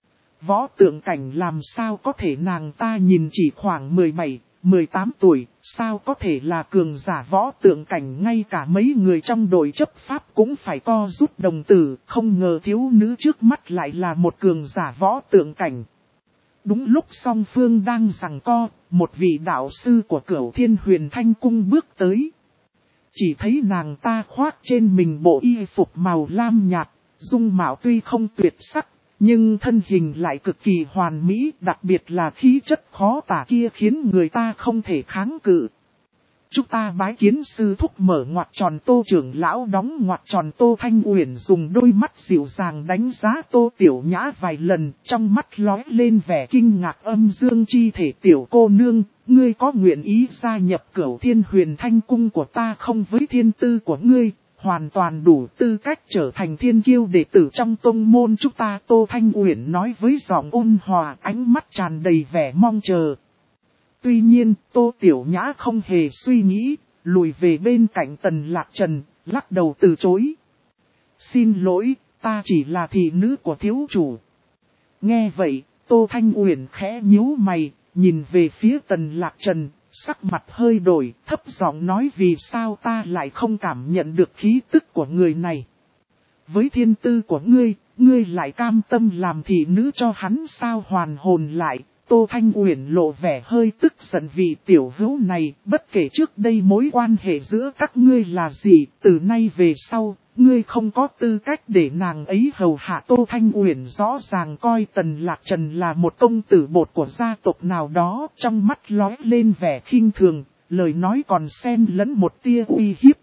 Võ tượng cảnh làm sao có thể, nàng ta nhìn chỉ khoảng mười bảy, mười tám tuổi, sao có thể là cường giả võ tượng cảnh. Ngay cả mấy người trong đội chấp pháp cũng phải co rút đồng tử, không ngờ thiếu nữ trước mắt lại là một cường giả võ tượng cảnh. Đúng lúc song phương đang giằng co, một vị đạo sư của Cửu Thiên Huyền Thanh Cung bước tới. Chỉ thấy nàng ta khoác trên mình bộ y phục màu lam nhạt, dung mạo tuy không tuyệt sắc, nhưng thân hình lại cực kỳ hoàn mỹ, đặc biệt là khí chất khó tả kia khiến người ta không thể kháng cự. Chúng ta bái kiến sư thúc. Mở ngoặc tròn Tô trưởng lão đóng ngoặc tròn. Tô Thanh Uyển dùng đôi mắt dịu dàng đánh giá Tô Tiểu Nhã vài lần, trong mắt lóe lên vẻ kinh ngạc. Âm dương chi thể tiểu cô nương, ngươi có nguyện ý gia nhập Cửu Thiên Huyền Thanh Cung của ta không? Với thiên tư của ngươi, hoàn toàn đủ tư cách trở thành thiên kiêu đệ tử trong tông môn chúng ta. Tô Thanh Uyển nói với giọng ôn hòa, ánh mắt tràn đầy vẻ mong chờ. Tuy nhiên, Tô Tiểu Nhã không hề suy nghĩ, lùi về bên cạnh Tần Lạc Trần, lắc đầu từ chối. Xin lỗi, ta chỉ là thị nữ của thiếu chủ. Nghe vậy, Tô Thanh Uyển khẽ nhíu mày, nhìn về phía Tần Lạc Trần, sắc mặt hơi đổi, thấp giọng nói vì sao ta lại không cảm nhận được khí tức của người này. Với thiên tư của ngươi, ngươi lại cam tâm làm thị nữ cho hắn sao? Hoàn hồn lại, Tô Thanh Uyển lộ vẻ hơi tức giận vì tiểu hữu này, bất kể trước đây mối quan hệ giữa các ngươi là gì, từ nay về sau, ngươi không có tư cách để nàng ấy hầu hạ. Tô Thanh Uyển rõ ràng coi Tần Lạc Trần là một công tử bột của gia tộc nào đó, trong mắt lóe lên vẻ khinh thường, lời nói còn xen lẫn một tia uy hiếp.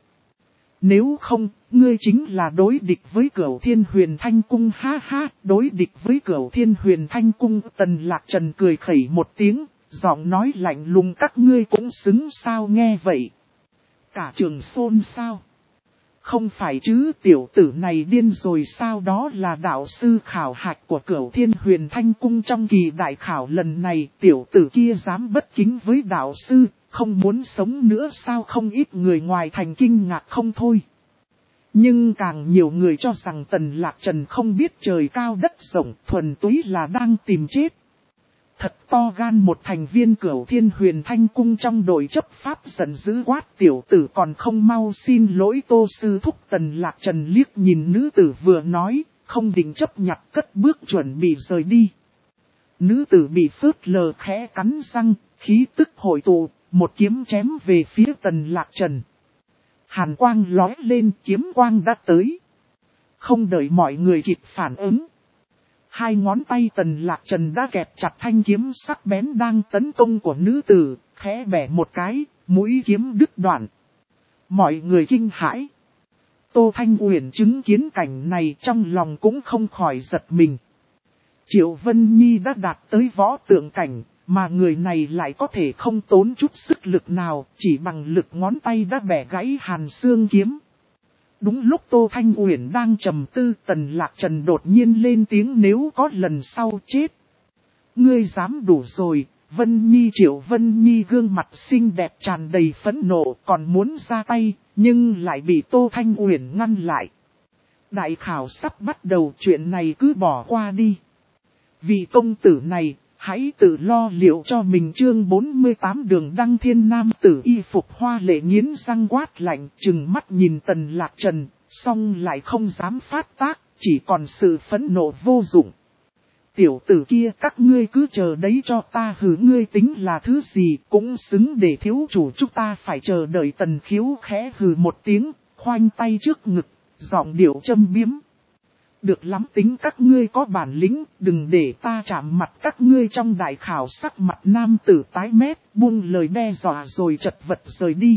Nếu không, ngươi chính là đối địch với Cửu Thiên Huyền Thanh Cung. Ha ha, đối địch với Cửu Thiên Huyền Thanh Cung. Tần Lạc Trần cười khẩy một tiếng, giọng nói lạnh lùng, các ngươi cũng xứng sao? Nghe vậy, cả trường xôn xao. Không phải chứ, tiểu tử này điên rồi sao? Đó là đạo sư khảo hạch của Cửu Thiên Huyền Thanh Cung trong kỳ đại khảo lần này, tiểu tử kia dám bất kính với đạo sư, không muốn sống nữa sao? Không ít người ngoài thành kinh ngạc không thôi. Nhưng càng nhiều người cho rằng Tần Lạc Trần không biết trời cao đất rộng, thuần túy là đang tìm chết. Thật to gan, một thành viên Cửu Thiên Huyền Thanh Cung trong đội chấp pháp giận dữ quát, tiểu tử còn không mau xin lỗi Tô sư thúc. Tần Lạc Trần liếc nhìn nữ tử vừa nói, không định chấp nhặt, cất bước chuẩn bị rời đi. Nữ tử bị phớt lờ khẽ cắn răng, khí tức hội tụ, một kiếm chém về phía Tần Lạc Trần. Hàn quang lóe lên, kiếm quang đã tới. Không đợi mọi người kịp phản ứng, hai ngón tay Tần Lạc Trần đã kẹp chặt thanh kiếm sắc bén đang tấn công của nữ tử, khẽ bẻ một cái, mũi kiếm đứt đoạn. Mọi người kinh hãi. Tô Thanh Uyển chứng kiến cảnh này trong lòng cũng không khỏi giật mình. Triệu Vân Nhi đã đạt tới võ tượng cảnh, mà người này lại có thể không tốn chút sức lực nào, chỉ bằng lực ngón tay đã bẻ gãy Hàn Xương kiếm. Đúng lúc Tô Thanh Uyển đang trầm tư, Tần Lạc Trần đột nhiên lên tiếng, nếu có lần sau chết, ngươi dám đủ rồi. Vân Nhi Triệu Vân Nhi gương mặt xinh đẹp tràn đầy phẫn nộ, còn muốn ra tay, nhưng lại bị Tô Thanh Uyển ngăn lại. Đại khảo sắp bắt đầu, chuyện này cứ bỏ qua đi. Vị công tử này, hãy tự lo liệu cho mình. Chương bốn mươi tám Đường Đăng Thiên. Nam tử y phục hoa lệ nghiến răng quát lạnh, trừng mắt nhìn Tần Lạc Trần, song lại không dám phát tác, chỉ còn sự phẫn nộ vô dụng. Tiểu tử kia, các ngươi cứ chờ đấy cho ta. Hừ, ngươi tính là thứ gì, cũng xứng để thiếu chủ chúng ta phải chờ đợi. Tần Khiếu khẽ hừ một tiếng, khoanh tay trước ngực, giọng điệu châm biếm. Được lắm, tính các ngươi có bản lĩnh, đừng để ta chạm mặt các ngươi. Trong đại khảo, sắc mặt nam tử tái mét, buông lời đe dọa rồi chật vật rời đi.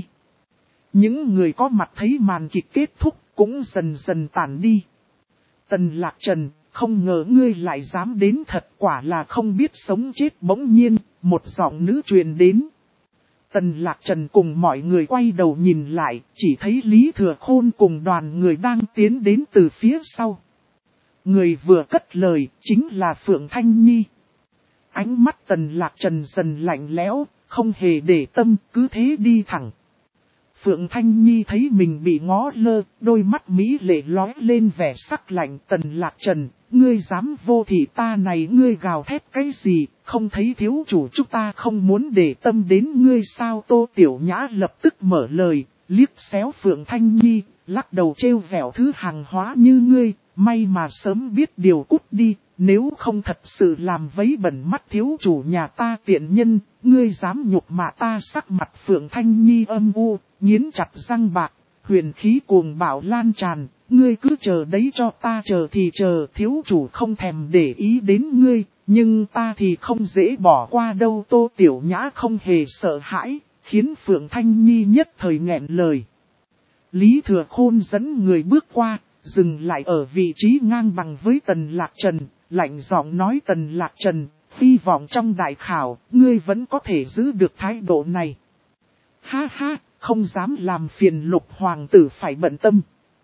Những người có mặt thấy màn kịch kết thúc, cũng dần dần tản đi. Tần Lạc Trần, không ngờ ngươi lại dám đến thật, quả là không biết sống chết. Bỗng nhiên, một giọng nữ truyền đến. Tần Lạc Trần cùng mọi người quay đầu nhìn lại, chỉ thấy Lý Thừa Khôn cùng đoàn người đang tiến đến từ phía sau. Người vừa cất lời, chính là Phượng Thanh Nhi. Ánh mắt Tần Lạc Trần dần lạnh lẽo, không hề để tâm, cứ thế đi thẳng. Phượng Thanh Nhi thấy mình bị ngó lơ, đôi mắt mỹ lệ lóe lên vẻ sắc lạnh. Tần Lạc Trần, ngươi dám vô thị ta này, ngươi gào thét cái gì, không thấy thiếu chủ chúng ta không muốn để tâm đến ngươi sao? Tô Tiểu Nhã lập tức mở lời, liếc xéo Phượng Thanh Nhi, lắc đầu trêu vẻo thứ hàng hóa như ngươi, may mà sớm biết điều cút đi, nếu không thật sự làm vấy bẩn mắt thiếu chủ nhà ta tiện nhân, ngươi dám nhục mạ ta. Sắc mặt Phượng Thanh Nhi âm u, nghiến chặt răng bạc, huyền khí cuồng bạo lan tràn, ngươi cứ chờ đấy cho ta chờ thì chờ, thiếu chủ không thèm để ý đến ngươi, nhưng ta thì không dễ bỏ qua đâu. Tô Tiểu Nhã không hề sợ hãi, khiến Phượng Thanh Nhi nhất thời nghẹn lời. Lý Thừa Khôn dẫn người bước qua, dừng lại ở vị trí ngang bằng với Tần Lạc Trần, lạnh giọng nói: Tần Lạc Trần, hy vọng trong đại khảo, ngươi vẫn có thể giữ được thái độ này. Ha ha, không dám làm phiền Lục Hoàng tử phải bận tâm.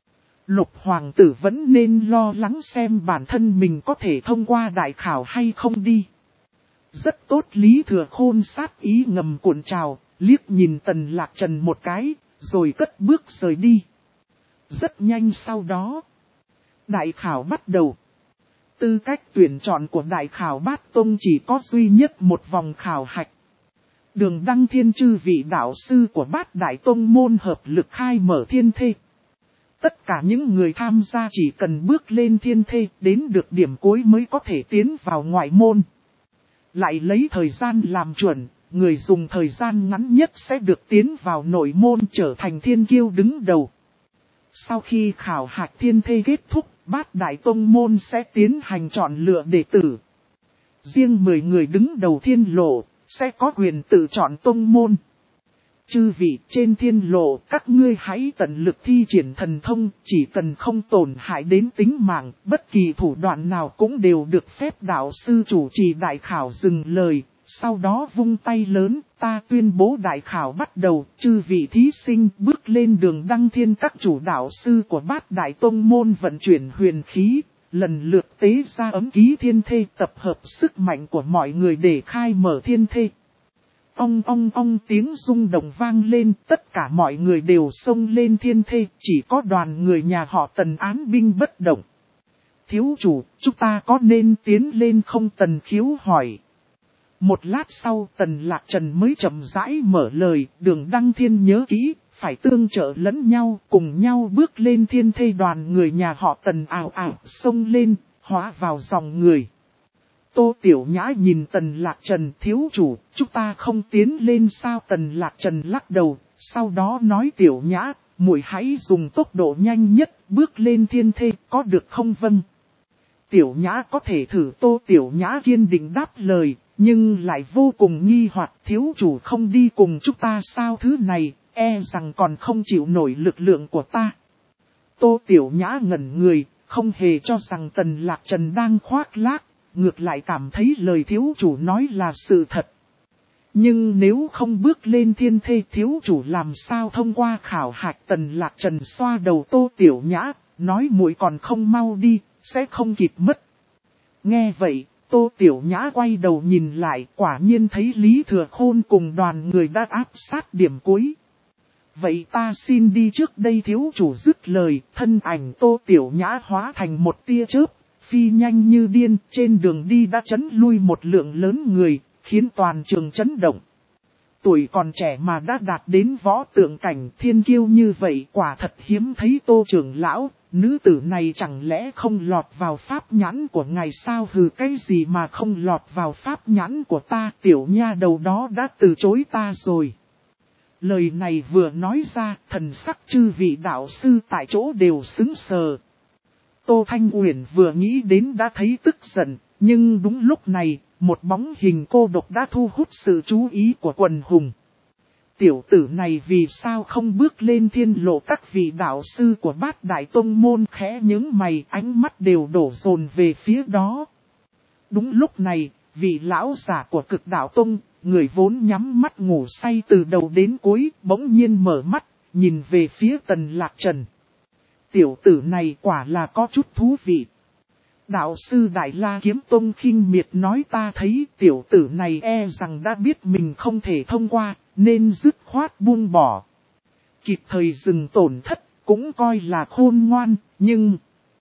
Lục Hoàng tử vẫn nên lo lắng xem bản thân mình có thể thông qua đại khảo hay không đi. Rất tốt. Lý Thừa Khôn sát ý ngầm cuộn trào, liếc nhìn Tần Lạc Trần một cái, rồi cất bước rời đi. Rất nhanh sau đó, đại khảo bắt đầu. Tư cách tuyển chọn của đại khảo Bát Tông chỉ có duy nhất một vòng khảo hạch. Đường Đăng Thiên chư vị đạo sư của Bát Đại Tông môn hợp lực khai mở thiên thê. Tất cả những người tham gia chỉ cần bước lên thiên thê đến được điểm cuối mới có thể tiến vào ngoại môn. Lại lấy thời gian làm chuẩn, người dùng thời gian ngắn nhất sẽ được tiến vào nội môn trở thành thiên kiêu đứng đầu. Sau khi khảo hạch thiên thê kết thúc, Bát Đại Tông môn sẽ tiến hành chọn lựa đệ tử. Riêng mười người đứng đầu thiên lộ, sẽ có quyền tự chọn tông môn. Chư vị trên thiên lộ, các ngươi hãy tận lực thi triển thần thông, chỉ cần không tổn hại đến tính mạng, bất kỳ thủ đoạn nào cũng đều được phép. Đạo sư chủ trì đại khảo dừng lời, sau đó vung tay lớn, ta tuyên bố đại khảo bắt đầu. Chư vị thí sinh bước lên đường đăng thiên. Các chủ đạo sư của Bát Đại Tông môn vận chuyển huyền khí, lần lượt tế ra ấm ký thiên thê, tập hợp sức mạnh của mọi người để khai mở thiên thê. Ong ong ong tiếng rung động vang lên, tất cả mọi người đều xông lên thiên thê, chỉ có đoàn người nhà họ Tần án binh bất động. Thiếu chủ, chúng ta có nên tiến lên không? Tần Khiếu hỏi. Một lát sau Tần Lạc Trần mới chậm rãi mở lời, Đường Đăng Thiên nhớ kỹ, phải tương trợ lẫn nhau, cùng nhau bước lên thiên thê. Đoàn người nhà họ Tần ào ào xông lên, hóa vào dòng người. Tô Tiểu Nhã nhìn Tần Lạc Trần: thiếu chủ, chúng ta không tiến lên sao? Tần Lạc Trần lắc đầu, sau đó nói: Tiểu Nhã, muội hãy dùng tốc độ nhanh nhất bước lên thiên thê, có được không? Vâng. Tiểu Nhã có thể thử. Tô Tiểu Nhã kiên định đáp lời, nhưng lại vô cùng nghi hoặc: thiếu chủ không đi cùng chúng ta sao? Thứ này, e rằng còn không chịu nổi lực lượng của ta. Tô Tiểu Nhã ngẩn người, không hề cho rằng Tần Lạc Trần đang khoác lác, ngược lại cảm thấy lời thiếu chủ nói là sự thật. Nhưng nếu không bước lên thiên thê, thiếu chủ làm sao thông qua khảo hạch? Tần Lạc Trần xoa đầu Tô Tiểu Nhã, nói: muội còn không mau đi, sẽ không kịp mất. Nghe vậy, Tô Tiểu Nhã quay đầu nhìn lại, quả nhiên thấy Lý Thừa Khôn cùng đoàn người đã áp sát điểm cuối. Vậy ta xin đi trước đây. Thiếu chủ dứt lời, thân ảnh Tô Tiểu Nhã hóa thành một tia chớp, phi nhanh như điên, trên đường đi đã chấn lui một lượng lớn người, khiến toàn trường chấn động. Tuổi còn trẻ mà đã đạt đến võ tượng cảnh, thiên kiêu như vậy quả thật hiếm thấy. Tô trưởng lão, nữ tử này chẳng lẽ không lọt vào pháp nhãn của ngài sao? Hừ, cái gì mà không lọt vào pháp nhãn của ta? Tiểu nha đầu đó đã từ chối ta rồi. Lời này vừa nói ra, thần sắc chư vị đạo sư tại chỗ đều sững sờ. Tô Thanh Uyển vừa nghĩ đến đã thấy tức giận, nhưng đúng lúc này, một bóng hình cô độc đã thu hút sự chú ý của quần hùng. Tiểu tử này vì sao không bước lên thiên lộ? Các vị đạo sư của Bát Đại Tông môn khẽ nhướng mày, ánh mắt đều đổ dồn về phía đó. Đúng lúc này, vị lão giả của Cực Đạo Tông, người vốn nhắm mắt ngủ say từ đầu đến cuối, bỗng nhiên mở mắt, nhìn về phía Tần Lạc Trần. Tiểu tử này quả là có chút thú vị. Đạo sư Đại La Kiếm Tông khinh miệt nói ta thấy tiểu tử này e rằng đã biết mình không thể thông qua, nên dứt khoát buông bỏ. Kịp thời dừng tổn thất, cũng coi là khôn ngoan, nhưng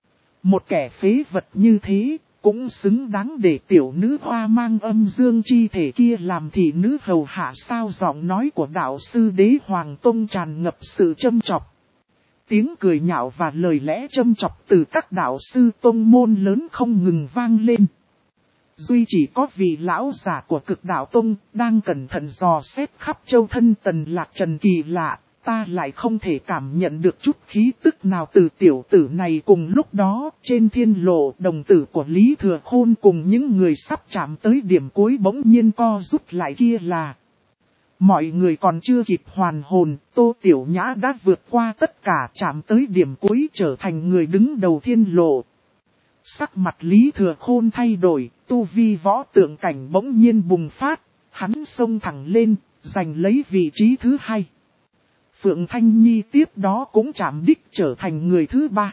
một kẻ phế vật như thế, cũng xứng đáng để tiểu nữ hoa mang âm dương chi thể kia làm thị nữ hầu hạ sao. Giọng nói của đạo sư Đế Hoàng Tông tràn ngập sự châm chọc. Tiếng cười nhạo và lời lẽ châm chọc từ các đạo sư tông môn lớn không ngừng vang lên. Duy chỉ có vị lão giả của Cực Đạo Tông đang cẩn thận dò xét khắp châu thân Tần Lạc Trần kỳ lạ, ta lại không thể cảm nhận được chút khí tức nào từ tiểu tử này. Cùng lúc đó, trên thiên lộ, đồng tử của Lý Thừa Khôn cùng những người sắp chạm tới điểm cuối bỗng nhiên co rút lại kia là. Mọi người còn chưa kịp hoàn hồn, Tô Tiểu Nhã đã vượt qua tất cả chạm tới điểm cuối trở thành người đứng đầu thiên lộ. Sắc mặt Lý Thừa Khôn thay đổi, tu vi võ tượng cảnh bỗng nhiên bùng phát, hắn xông thẳng lên, giành lấy vị trí thứ hai. Phượng Thanh Nhi tiếp đó cũng chạm đích trở thành người thứ ba.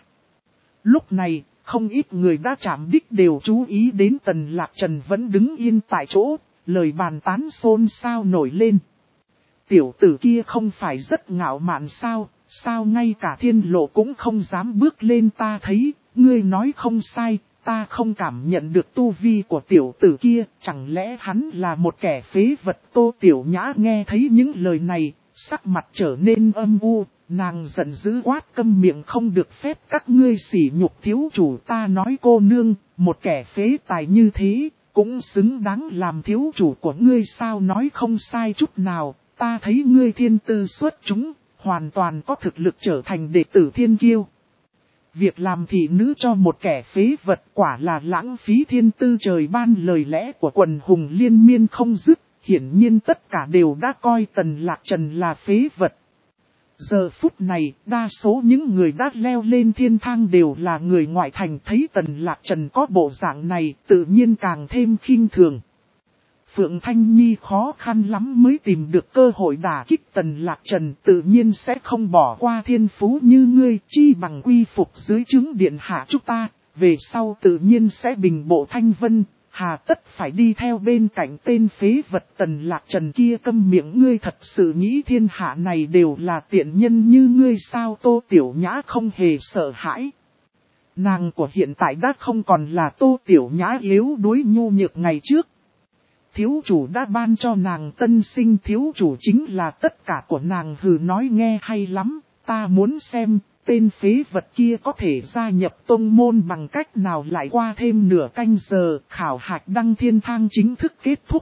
Lúc này, không ít người đã chạm đích đều chú ý đến Tần Lạc Trần vẫn đứng yên tại chỗ, lời bàn tán xôn xao nổi lên. Tiểu tử kia không phải rất ngạo mạn sao, sao ngay cả thiên lộ cũng không dám bước lên. Ta thấy, ngươi nói không sai, ta không cảm nhận được tu vi của tiểu tử kia, chẳng lẽ hắn là một kẻ phế vật. Tô Tiểu Nhã nghe thấy những lời này, sắc mặt trở nên âm u, nàng giận dữ quát câm miệng, không được phép các ngươi sỉ nhục thiếu chủ. Ta nói cô nương, một kẻ phế tài như thế, cũng xứng đáng làm thiếu chủ của ngươi sao? Nói không sai chút nào, ta thấy ngươi thiên tư xuất chúng, hoàn toàn có thực lực trở thành đệ tử thiên kiêu. Việc làm thị nữ cho một kẻ phế vật quả là lãng phí thiên tư trời ban. Lời lẽ của quần hùng liên miên không dứt, hiển nhiên tất cả đều đã coi Tần Lạc Trần là phế vật. Giờ phút này, đa số những người đã leo lên thiên thang đều là người ngoại thành, thấy Tần Lạc Trần có bộ dạng này, tự nhiên càng thêm khinh thường. Phượng Thanh Nhi khó khăn lắm mới tìm được cơ hội đả kích Tần Lạc Trần, tự nhiên sẽ không bỏ qua thiên phú như ngươi, chi bằng quy phục dưới trướng điện hạ chúng ta, về sau tự nhiên sẽ bình bộ thanh vân, hà tất phải đi theo bên cạnh tên phế vật Tần Lạc Trần kia. Câm miệng, ngươi thật sự nghĩ thiên hạ này đều là tiện nhân như ngươi sao? Tô Tiểu Nhã không hề sợ hãi. Nàng của hiện tại đã không còn là Tô Tiểu Nhã yếu đuối nhu nhược ngày trước. Thiếu chủ đã ban cho nàng tân sinh, thiếu chủ chính là tất cả của nàng. Hừ, nói nghe hay lắm, ta muốn xem tên phế vật kia có thể gia nhập tông môn bằng cách nào. Lại qua thêm nửa canh giờ, khảo hạch đăng thiên thang chính thức kết thúc.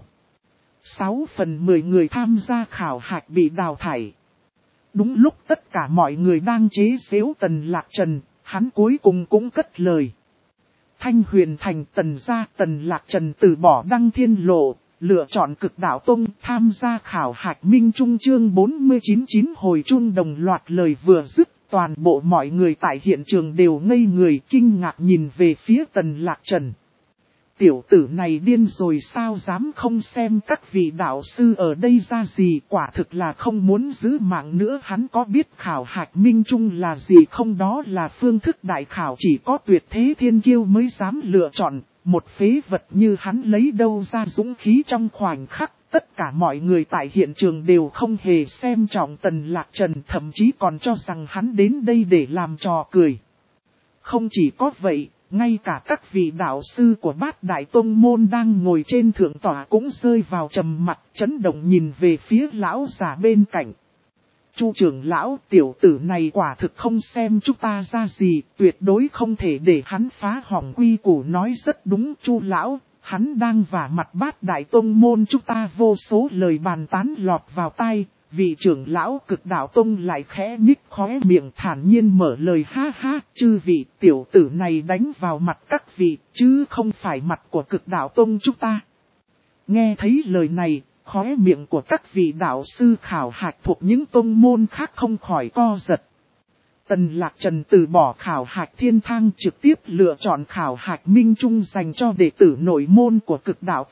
sáu phần mười người tham gia khảo hạch bị đào thải. Đúng lúc tất cả mọi người đang chế giễu Tần Lạc Trần, hắn cuối cùng cũng cất lời. Thanh Huyền Thành Tần gia, Tần Lạc Trần từ bỏ đăng thiên lộ, lựa chọn Cực Đạo Tông tham gia khảo hạch minh trung. Chương bốn mươi chín chín hồi chuông đồng loạt. Lời vừa dứt, toàn bộ mọi người tại hiện trường đều ngây người kinh ngạc nhìn về phía Tần Lạc Trần. Tiểu tử này điên rồi sao, dám không xem các vị đạo sư ở đây ra gì, quả thực là không muốn giữ mạng nữa. Hắn có biết khảo hạch minh trung là gì không? Đó là phương thức đại khảo, chỉ có tuyệt thế thiên kiêu mới dám lựa chọn, một phế vật như hắn lấy đâu ra dũng khí. Trong khoảnh khắc, tất cả mọi người tại hiện trường đều không hề xem trọng Tần Lạc Trần, thậm chí còn cho rằng hắn đến đây để làm trò cười. Không chỉ có vậy, ngay cả các vị đạo sư của Bát Đại Tông Môn đang ngồi trên thượng tọa cũng rơi vào trầm mặc, chấn động nhìn về phía lão già bên cạnh. Chu trưởng lão, tiểu tử này quả thực không xem chúng ta ra gì, tuyệt đối không thể để hắn phá hỏng quy củ. Nói rất đúng Chu lão, hắn đang vả mặt Bát Đại Tông Môn chúng ta. Vô số lời bàn tán lọt vào tai. Vị trưởng lão Cực Đạo Tông lại khẽ nhích khóe miệng thản nhiên mở lời, ha ha, chư vị, tiểu tử này đánh vào mặt các vị, chứ không phải mặt của Cực Đạo Tông chúng ta. Nghe thấy lời này, khóe miệng của các vị đạo sư khảo hạch thuộc những tông môn khác không khỏi co giật. Tần Lạc Trần từ bỏ khảo hạch thiên thang, trực tiếp lựa chọn khảo hạch minh trung dành cho đệ tử nội môn của Cực Đạo Tông.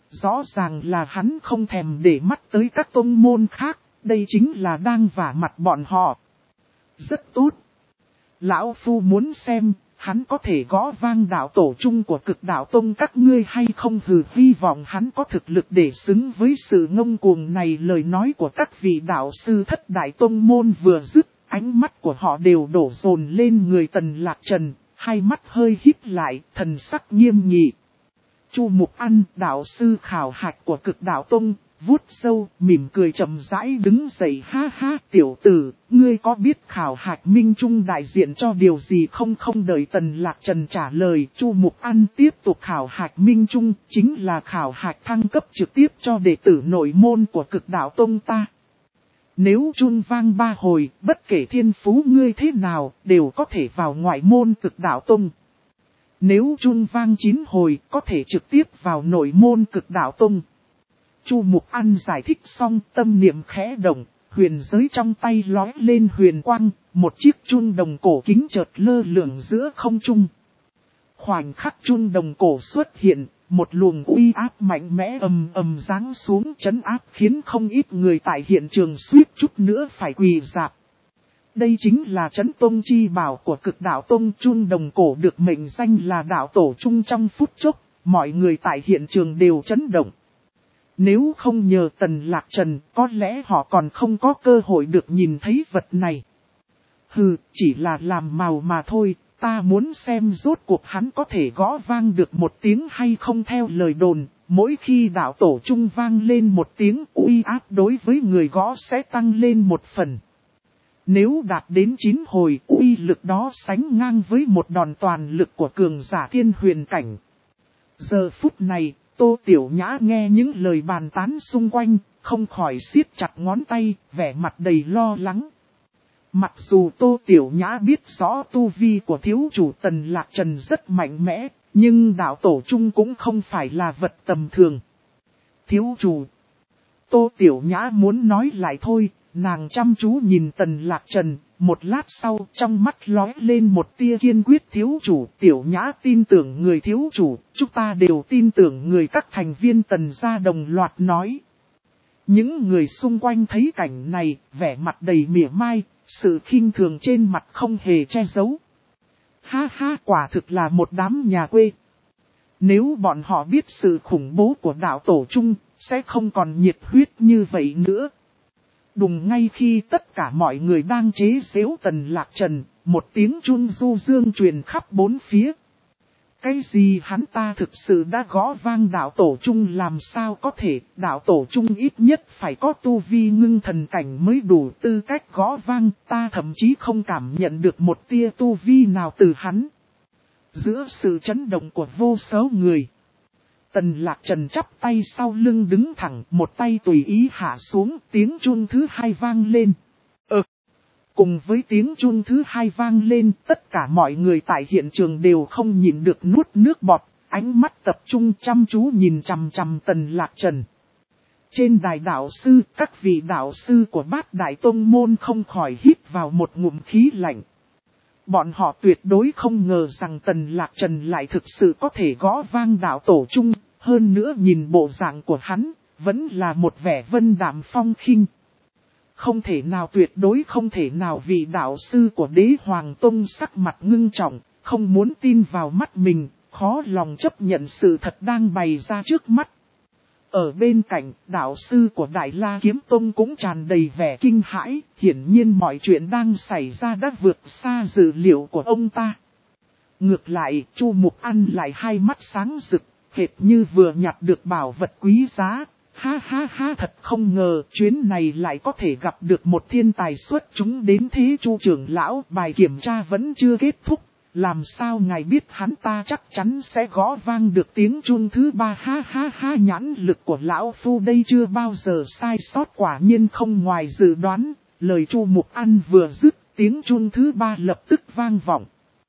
Rõ ràng là hắn không thèm để mắt tới các tông môn khác, đây chính là đang vả mặt bọn họ. Rất tốt. Lão Phu muốn xem, hắn có thể gõ vang đạo tổ chung của cực đạo tông các ngươi hay không, hừ, hy vọng hắn có thực lực để xứng với sự ngông cuồng này. Lời nói của các vị đạo sư thất đại tông môn vừa dứt, ánh mắt của họ đều đổ dồn lên người Tần Lạc Trần, hai mắt hơi híp lại, thần sắc nghiêm nghị. Chu Mục Ăn, đạo sư khảo hạch của cực đạo tông, vuốt râu, mỉm cười chậm rãi đứng dậy, ha ha, tiểu tử, ngươi có biết khảo hạch minh trung đại diện cho điều gì không? Không đợi Tần Lạc Trần trả lời, Chu Mục Ăn tiếp tục. Khảo hạch minh trung chính là khảo hạch thăng cấp trực tiếp cho đệ tử nội môn của cực đạo tông ta. Nếu chun vang ba hồi, bất kể thiên phú ngươi thế nào, đều có thể vào ngoại môn cực đạo tông. Nếu chun vang chín hồi, có thể trực tiếp vào nội môn cực đạo tông. Chu Mục Ăn giải thích xong, tâm niệm khẽ động, huyền giới trong tay lói lên huyền quang, một chiếc chun đồng cổ kính chợt lơ lửng giữa không trung. Khoảnh khắc chun đồng cổ xuất hiện, một luồng uy áp mạnh mẽ ầm ầm giáng xuống trấn áp, khiến không ít người tại hiện trường suýt chút nữa phải quỳ rạp. Đây chính là trấn tông chi bảo của cực đạo tông. Chun đồng cổ được mệnh danh là đạo tổ chung. Trong phút chốc, mọi người tại hiện trường đều chấn động. Nếu không nhờ Tần Lạc Trần, có lẽ họ còn không có cơ hội được nhìn thấy vật này. Hừ, chỉ là làm màu mà thôi, ta muốn xem rốt cuộc hắn có thể gõ vang được một tiếng hay không. Theo lời đồn, mỗi khi đạo tổ chung vang lên một tiếng, uy áp đối với người gõ sẽ tăng lên một phần. Nếu đạt đến chín hồi, uy lực đó sánh ngang với một đòn toàn lực của cường giả thiên huyền cảnh. Giờ phút này, Tô Tiểu Nhã nghe những lời bàn tán xung quanh, không khỏi siết chặt ngón tay, vẻ mặt đầy lo lắng. Mặc dù Tô Tiểu Nhã biết rõ tu vi của thiếu chủ Tần Lạc Trần rất mạnh mẽ, nhưng đạo tổ chung cũng không phải là vật tầm thường. Thiếu chủ. Tô Tiểu Nhã muốn nói lại thôi, nàng chăm chú nhìn Tần Lạc Trần, một lát sau trong mắt lóe lên một tia kiên quyết. Thiếu chủ, Tiểu Nhã tin tưởng người thiếu chủ, chúng ta đều tin tưởng người. Các thành viên Tần gia đồng loạt nói. Những người xung quanh thấy cảnh này, vẻ mặt đầy mỉa mai, sự khinh thường trên mặt không hề che giấu. Ha ha, quả thực là một đám nhà quê. Nếu bọn họ biết sự khủng bố của đạo tổ chung, sẽ không còn nhiệt huyết như vậy nữa. Đùng, ngay khi tất cả mọi người đang chế giễu Tần Lạc Trần, một tiếng chun du dương truyền khắp bốn phía. Cái gì, hắn ta thực sự đã gõ vang đạo tổ chung? Làm sao có thể? Đạo tổ chung ít nhất phải có tu vi ngưng thần cảnh mới đủ tư cách gõ vang, ta thậm chí không cảm nhận được một tia tu vi nào từ hắn. Giữa sự chấn động của vô số người, Tần Lạc Trần chắp tay sau lưng đứng thẳng, một tay tùy ý hạ xuống, tiếng chun thứ hai vang lên. Ừ. Cùng với tiếng chun thứ hai vang lên, tất cả mọi người tại hiện trường đều không nhịn được nuốt nước bọt, ánh mắt tập trung chăm chú nhìn chằm chằm Tần Lạc Trần. Trên đài đạo sư, các vị đạo sư của Bát Đại Tông Môn không khỏi hít vào một ngụm khí lạnh. Bọn họ tuyệt đối không ngờ rằng Tần Lạc Trần lại thực sự có thể gõ vang đạo tổ chung, hơn nữa nhìn bộ dạng của hắn, vẫn là một vẻ vân đạm phong khinh. Không thể nào, tuyệt đối không thể nào. Vị đạo sư của Đế Hoàng Tông sắc mặt ngưng trọng, không muốn tin vào mắt mình, khó lòng chấp nhận sự thật đang bày ra trước mắt. Ở bên cạnh, đạo sư của Đại La Kiếm Tông cũng tràn đầy vẻ kinh hãi, hiển nhiên mọi chuyện đang xảy ra đã vượt xa dự liệu của ông ta. Ngược lại, Chu Mục Ăn lại hai mắt sáng rực, hệt như vừa nhặt được bảo vật quý giá. Ha ha ha, thật không ngờ chuyến này lại có thể gặp được một thiên tài xuất chúng đến thế. Chu trưởng lão, bài kiểm tra vẫn chưa kết thúc. Làm sao ngài biết hắn ta chắc chắn sẽ gõ vang được tiếng chun thứ ba? Ha ha ha, nhãn lực của lão phu đây chưa bao giờ sai sót, quả nhiên không ngoài dự đoán. Lời Chu Mục Ăn vừa dứt, tiếng chun thứ ba lập tức vang vọng,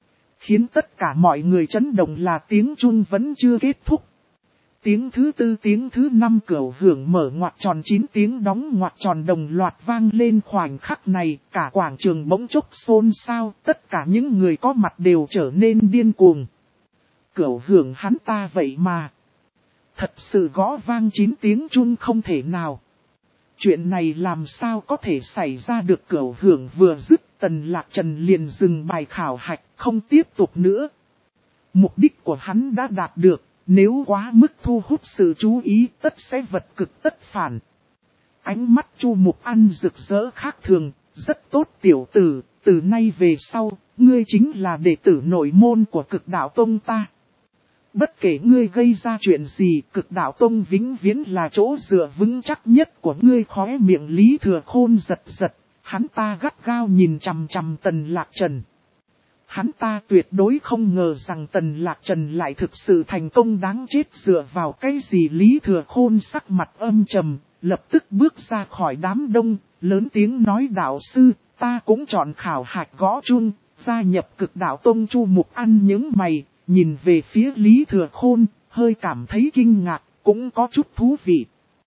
khiến tất cả mọi người chấn động là tiếng chun vẫn chưa kết thúc. Tiếng thứ tư, tiếng thứ năm, cửu hưởng mở ngoặc tròn, chín tiếng đóng ngoặc tròn đồng loạt vang lên. Khoảnh khắc này, cả quảng trường bỗng chốc xôn xao, tất cả những người có mặt đều trở nên điên cuồng. Cửu hưởng hắn ta vậy mà. Thật sự gõ vang chín tiếng chun không thể nào. Chuyện này làm sao có thể xảy ra được. Cửu hưởng vừa dứt, Tần Lạc Trần liền dừng bài khảo hạch, không tiếp tục nữa. Mục đích của hắn đã đạt được, nếu quá mức thu hút sự chú ý tất sẽ vật cực tất phản. Ánh mắt Chu Mục An rực rỡ khác thường, rất tốt tiểu tử, từ nay về sau, ngươi chính là đệ tử nội môn của Cực Đạo Tông ta. Bất kể ngươi gây ra chuyện gì, Cực Đạo Tông vĩnh viễn là chỗ dựa vững chắc nhất của ngươi. Khóe miệng Lý Thừa Khôn giật giật, hắn ta gắt gao nhìn chằm chằm Tần Lạc Trần. Hắn ta tuyệt đối không ngờ rằng Tần Lạc Trần lại thực sự thành công đáng chết. Dựa vào cái gì? Lý Thừa Khôn sắc mặt âm trầm, lập tức bước ra khỏi đám đông, lớn tiếng nói đạo sư, ta cũng chọn khảo hạch gõ chun, gia nhập Cực Đạo Tông. Chu Mục An những mày, nhìn về phía Lý Thừa Khôn, hơi cảm thấy kinh ngạc, cũng có chút thú vị.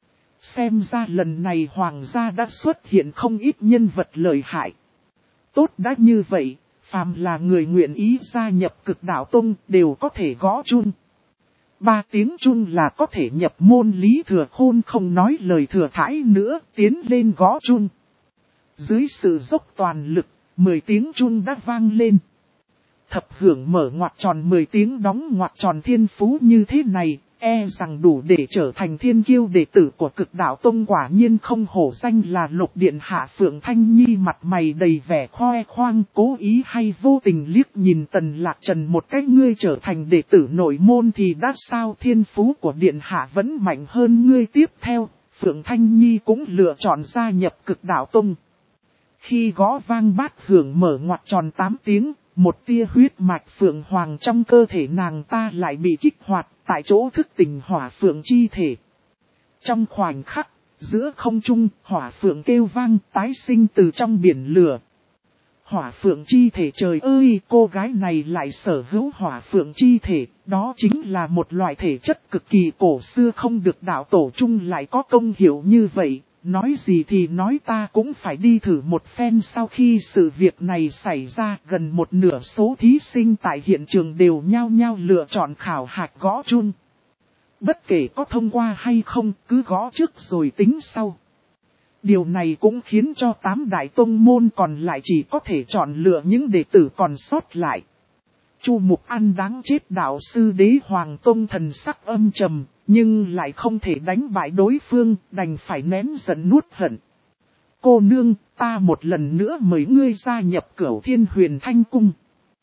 Xem ra lần này Hoàng gia đã xuất hiện không ít nhân vật lợi hại. Tốt đã như vậy, phàm là người nguyện ý gia nhập Cực Đạo Tông đều có thể gõ chun. Ba tiếng chun là có thể nhập môn. Lý Thừa Khôn không nói lời thừa thãi nữa, tiến lên gõ chun. Dưới sự dốc toàn lực, mười tiếng chun đã vang lên. Thập hưởng mở ngoặc tròn mười tiếng đóng ngoặc tròn. Thiên phú như thế này, e rằng đủ để trở thành thiên kiêu đệ tử của Cực Đạo Tông. Quả nhiên không hổ danh là Lục Điện Hạ. Phượng Thanh Nhi mặt mày đầy vẻ khoe khoang, cố ý hay vô tình liếc nhìn Tần Lạc Trần một cách. Ngươi trở thành đệ tử nội môn thì đã sao? Thiên phú của Điện Hạ vẫn mạnh hơn ngươi. Tiếp theo, Phượng Thanh Nhi cũng lựa chọn gia nhập Cực Đạo Tông. Khi gõ vang bát hưởng mở ngoặc tròn tám tiếng, một tia huyết mạch phượng hoàng trong cơ thể nàng ta lại bị kích hoạt, tại chỗ thức tỉnh hỏa phượng chi thể. Trong khoảnh khắc, giữa không trung, hỏa phượng kêu vang tái sinh từ trong biển lửa. Hỏa phượng chi thể, trời ơi, cô gái này lại sở hữu hỏa phượng chi thể, đó chính là một loại thể chất cực kỳ cổ xưa không được đạo tổ chung lại có công hiệu như vậy. Nói gì thì nói, ta cũng phải đi thử một phen. Sau khi sự việc này xảy ra, gần một nửa số thí sinh tại hiện trường đều nhao nhao lựa chọn khảo hạch gõ chun. Bất kể có thông qua hay không, cứ gõ trước rồi tính sau. Điều này cũng khiến cho tám đại tông môn còn lại chỉ có thể chọn lựa những đệ tử còn sót lại. Chu Mục An đáng chết. Đạo sư Đế Hoàng Tông thần sắc âm trầm, nhưng lại không thể đánh bại đối phương, đành phải nén giận nuốt hận. Cô nương, ta một lần nữa mời ngươi gia nhập Cửu Thiên Huyền Thanh Cung.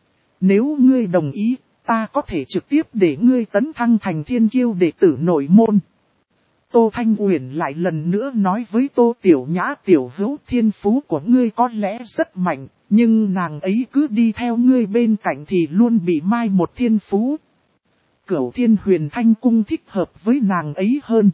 Nếu ngươi đồng ý, ta có thể trực tiếp để ngươi tấn thăng thành thiên kiêu đệ tử nội môn. Tô Thanh Uyển lại lần nữa nói với Tô Tiểu Nhã, tiểu hữu, thiên phú của ngươi có lẽ rất mạnh, nhưng nàng ấy cứ đi theo ngươi bên cạnh thì luôn bị mai một thiên phú. Cửu Thiên Huyền Thanh Cung thích hợp với nàng ấy hơn.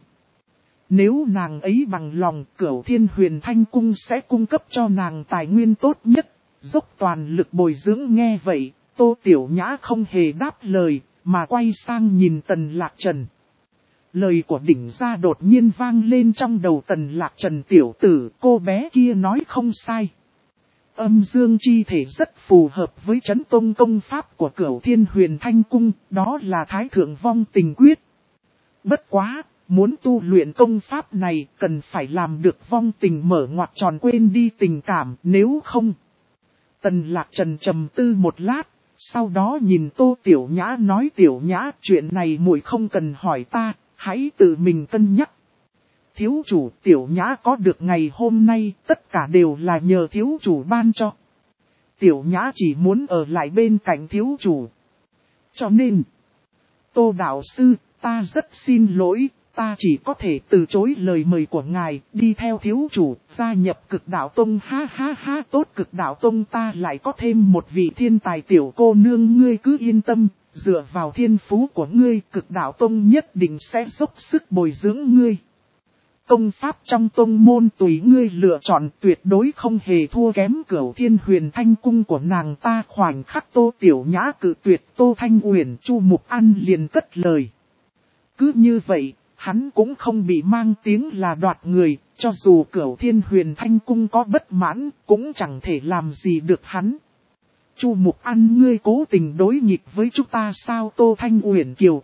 Nếu nàng ấy bằng lòng, Cửu Thiên Huyền Thanh Cung sẽ cung cấp cho nàng tài nguyên tốt nhất, dốc toàn lực bồi dưỡng. Nghe vậy, Tô Tiểu Nhã không hề đáp lời, mà quay sang nhìn Tần Lạc Trần. Lời của đỉnh gia đột nhiên vang lên trong đầu Tần Lạc Trần, tiểu tử, cô bé kia nói không sai. Âm dương chi thể rất phù hợp với Chấn Tông công pháp của Cửu Thiên Huyền Thanh Cung, đó là Thái Thượng Vong Tình Quyết. Bất quá, muốn tu luyện công pháp này cần phải làm được vong tình mở ngoặc tròn, quên đi tình cảm, nếu không. Tần Lạc Trần trầm tư một lát, sau đó nhìn Tô Tiểu Nhã nói, Tiểu Nhã, chuyện này muội không cần hỏi ta, hãy tự mình cân nhắc. Thiếu chủ, Tiểu Nhã có được ngày hôm nay, tất cả đều là nhờ thiếu chủ ban cho. Tiểu Nhã chỉ muốn ở lại bên cạnh thiếu chủ. Cho nên, Tô đạo sư, ta rất xin lỗi, ta chỉ có thể từ chối lời mời của ngài, đi theo thiếu chủ, gia nhập Cực Đạo Tông. Ha ha ha, tốt, Cực Đạo Tông ta lại có thêm một vị thiên tài. Tiểu cô nương, ngươi cứ yên tâm, dựa vào thiên phú của ngươi, Cực Đạo Tông nhất định sẽ dốc sức bồi dưỡng ngươi. Công pháp trong tông môn tùy ngươi lựa chọn, tuyệt đối không hề thua kém Cửu Thiên Huyền Thanh Cung của nàng ta. Khoảnh khắc Tô Tiểu Nhã cự tuyệt Tô Thanh Uyển, Chu Mục An liền cất lời. Cứ như vậy, hắn cũng không bị mang tiếng là đoạt người, cho dù Cửu Thiên Huyền Thanh Cung có bất mãn, cũng chẳng thể làm gì được hắn. Chu Mục An, ngươi cố tình đối nghịch với chúng ta sao? Tô Thanh Uyển kiều quát.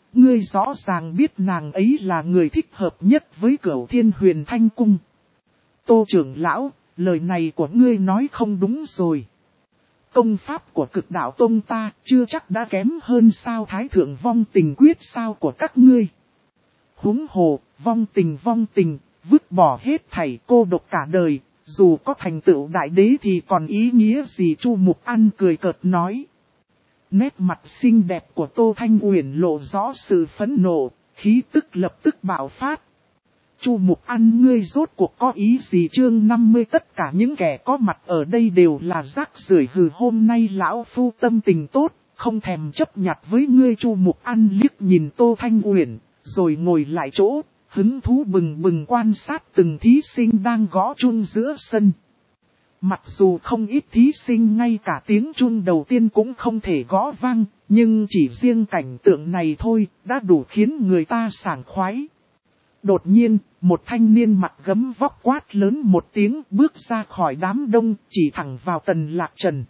ngươi rõ ràng biết nàng ấy là người thích hợp nhất với Cửu Thiên Huyền Thanh Cung. Tô trưởng lão, lời này của ngươi nói không đúng rồi. Công pháp của Cực Đạo Tông ta chưa chắc đã kém hơn sao Thái Thượng Vong Tình Quyết sao của các ngươi. Huống hồ, vong tình vong tình, vứt bỏ hết thảy cô độc cả đời, dù có thành tựu đại đế thì còn ý nghĩa gì? Chu Mục An cười cợt nói. Nét mặt xinh đẹp của Tô Thanh Uyển lộ rõ sự phẫn nộ, khí tức lập tức bạo phát. Chu Mục An, ngươi rốt cuộc có ý gì? Chương năm mươi tất cả những kẻ có mặt ở đây đều là rác rưởi, hừ, hôm nay lão phu tâm tình tốt, không thèm chấp nhặt với ngươi. Chu Mục An liếc nhìn Tô Thanh Uyển, rồi ngồi lại chỗ, hứng thú bừng bừng quan sát từng thí sinh đang gõ chuông giữa sân. Mặc dù không ít thí sinh ngay cả tiếng chuông đầu tiên cũng không thể gõ vang, nhưng chỉ riêng cảnh tượng này thôi đã đủ khiến người ta sảng khoái. Đột nhiên, một thanh niên mặt gấm vóc quát lớn một tiếng bước ra khỏi đám đông, chỉ thẳng vào Tần Lạc Trần.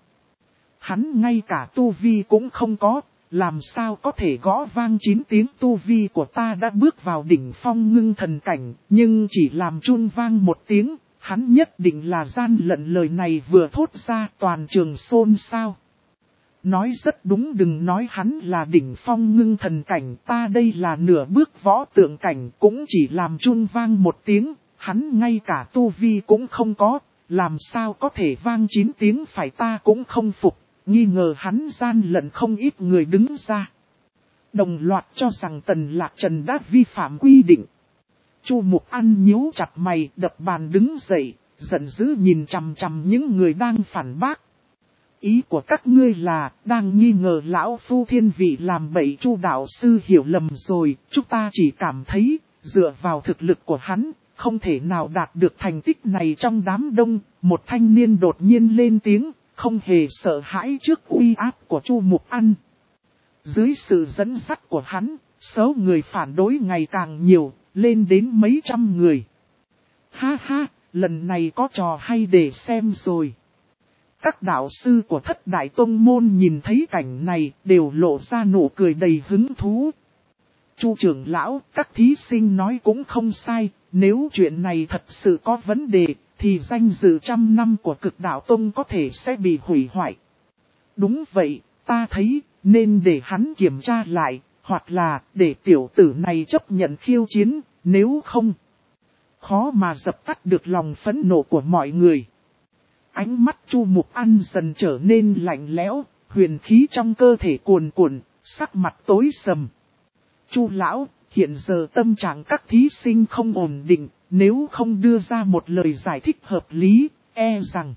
Hắn ngay cả tu vi cũng không có, làm sao có thể gõ vang chín tiếng? Tu vi của ta đã bước vào đỉnh phong ngưng thần cảnh, nhưng chỉ làm chuông vang một tiếng, hắn nhất định là gian lận. Lời này vừa thốt ra toàn trường xôn xao. Nói rất đúng, đừng nói hắn là đỉnh phong ngưng thần cảnh, ta đây là nửa bước võ tượng cảnh, cũng chỉ làm chuông vang một tiếng, hắn ngay cả tu vi cũng không có, làm sao có thể vang chín tiếng? Phải, ta cũng không phục, nghi ngờ hắn gian lận. Không ít người đứng ra đồng loạt cho rằng Tần Lạc Trần đã vi phạm quy định. Chu Mục An nhíu chặt mày, đập bàn đứng dậy, giận dữ nhìn chằm chằm những người đang phản bác. Ý của các ngươi là đang nghi ngờ lão phu thiên vị làm bậy? Chu đạo sư hiểu lầm rồi, chúng ta chỉ cảm thấy dựa vào thực lực của hắn không thể nào đạt được thành tích này. Trong đám đông, một thanh niên đột nhiên lên tiếng, không hề sợ hãi trước uy áp của Chu Mục An. Dưới sự dẫn dắt của hắn, số người phản đối ngày càng nhiều, lên đến mấy trăm người. Ha ha, lần này có trò hay để xem rồi. Các đạo sư của Thất Đại Tông Môn nhìn thấy cảnh này đều lộ ra nụ cười đầy hứng thú. Chu trưởng lão, các thí sinh nói cũng không sai, nếu chuyện này thật sự có vấn đề, thì danh dự trăm năm của Cực Đạo Tông có thể sẽ bị hủy hoại. Đúng vậy, ta thấy nên để hắn kiểm tra lại, hoặc là để tiểu tử này chấp nhận khiêu chiến, nếu không, khó mà dập tắt được lòng phẫn nộ của mọi người. Ánh mắt Chu Mục An dần trở nên lạnh lẽo, huyền khí trong cơ thể cuồn cuộn, sắc mặt tối sầm. Chu lão, hiện giờ tâm trạng các thí sinh không ổn định, nếu không đưa ra một lời giải thích hợp lý, e rằng.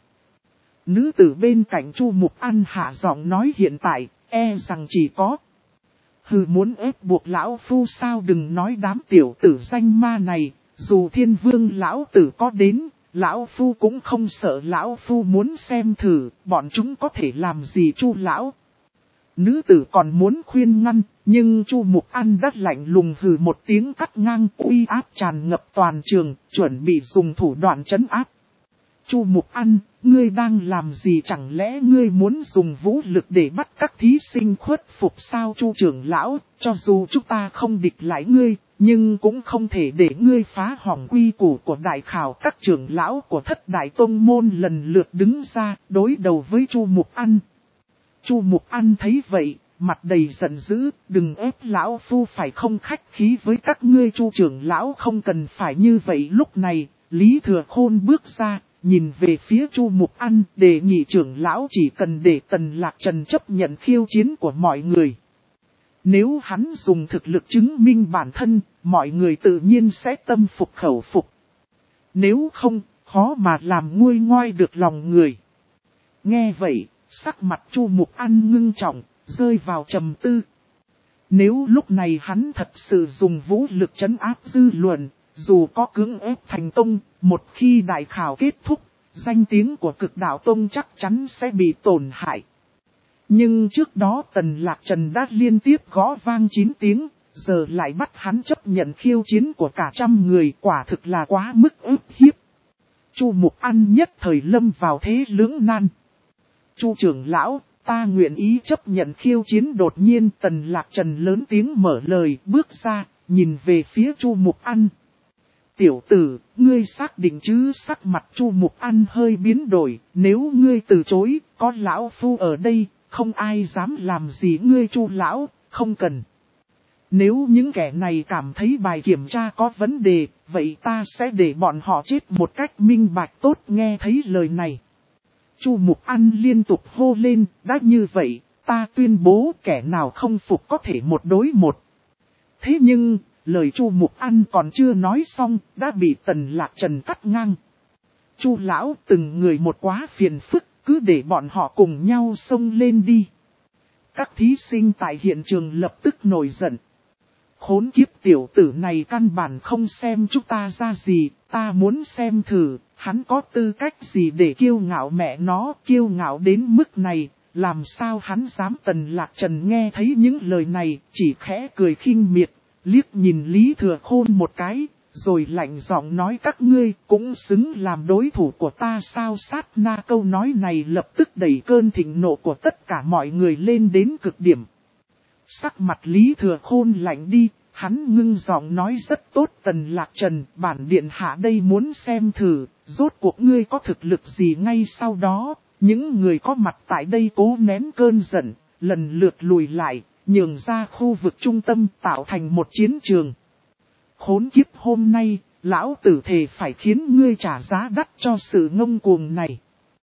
Nữ tử bên cạnh Chu Mục An hạ giọng nói, hiện tại, e rằng chỉ có. Hừ, muốn ép buộc lão phu sao? Đừng nói đám tiểu tử danh ma này, dù Thiên Vương lão tử có đến, lão phu cũng không sợ. Lão phu muốn xem thử, bọn chúng có thể làm gì Chu lão. Nữ tử còn muốn khuyên ngăn, nhưng Chu Mục An đã lạnh lùng hừ một tiếng cắt ngang, uy áp tràn ngập toàn trường, chuẩn bị dùng thủ đoạn trấn áp. Chu Mục An, ngươi đang làm gì? Chẳng lẽ ngươi muốn dùng vũ lực để bắt các thí sinh khuất phục sao? Chu trưởng lão, cho dù chúng ta không địch lại ngươi, nhưng cũng không thể để ngươi phá hỏng quy củ của đại khảo. Các trưởng lão của Thất Đại Tông Môn lần lượt đứng ra, đối đầu với Chu Mục An. Chu Mục An thấy vậy, mặt đầy giận dữ, đừng ép lão phu phải không khách khí với các ngươi. Chu trưởng lão không cần phải như vậy. Lúc này, Lý Thừa Khôn bước ra, nhìn về phía Chu Mục An, đề nghị trưởng lão chỉ cần để Tần Lạc Trần chấp nhận khiêu chiến của mọi người. Nếu hắn dùng thực lực chứng minh bản thân, mọi người tự nhiên sẽ tâm phục khẩu phục. Nếu không, khó mà làm nguôi ngoai được lòng người. Nghe vậy, sắc mặt Chu Mục An ngưng trọng, rơi vào trầm tư. Nếu lúc này hắn thật sự dùng vũ lực trấn áp dư luận, dù có cưỡng ép thành công, một khi đại khảo kết thúc, danh tiếng của Cực Đạo Tông chắc chắn sẽ bị tổn hại. Nhưng trước đó Tần Lạc Trần đã liên tiếp gõ vang chín tiếng, giờ lại bắt hắn chấp nhận khiêu chiến của cả trăm người, quả thực là quá mức ức hiếp. Chu Mục An nhất thời lâm vào thế lưỡng nan. Chu trưởng lão, ta nguyện ý chấp nhận khiêu chiến. Đột nhiên Tần Lạc Trần lớn tiếng mở lời, bước ra, nhìn về phía Chu Mục Ăn. Tiểu tử, ngươi xác định chứ? Sắc mặt Chu Mục Ăn hơi biến đổi, nếu ngươi từ chối, có lão phu ở đây, không ai dám làm gì ngươi. Chu lão, không cần. Nếu những kẻ này cảm thấy bài kiểm tra có vấn đề, vậy ta sẽ để bọn họ chết một cách minh bạch. Tốt. Nghe thấy lời này, Chu Mục Ăn liên tục hô lên, đã như vậy, ta tuyên bố kẻ nào không phục có thể một đối một. Thế nhưng, lời Chu Mục Ăn còn chưa nói xong, đã bị Tần Lạc Trần cắt ngang. Chu lão, từng người một quá phiền phức, cứ để bọn họ cùng nhau xông lên đi. Các thí sinh tại hiện trường lập tức nổi giận. Khốn kiếp, tiểu tử này căn bản không xem chúng ta ra gì, ta muốn xem thử, hắn có tư cách gì để kiêu ngạo. Mẹ nó, kiêu ngạo đến mức này, làm sao hắn dám? Tần Lạc Trần nghe thấy những lời này, chỉ khẽ cười khinh miệt, liếc nhìn Lý Thừa Khôn một cái, rồi lạnh giọng nói, các ngươi cũng xứng làm đối thủ của ta sao? Sát na câu nói này lập tức đẩy cơn thịnh nộ của tất cả mọi người lên đến cực điểm. Sắc mặt Lý Thừa Khôn lạnh đi, hắn ngưng giọng nói, rất tốt Tần Lạc Trần, bản điện hạ đây muốn xem thử, rốt cuộc ngươi có thực lực gì. Ngay sau đó, những người có mặt tại đây cố nén cơn giận, lần lượt lùi lại, nhường ra khu vực trung tâm tạo thành một chiến trường. Khốn kiếp, hôm nay, lão tử thề phải khiến ngươi trả giá đắt cho sự ngông cuồng này.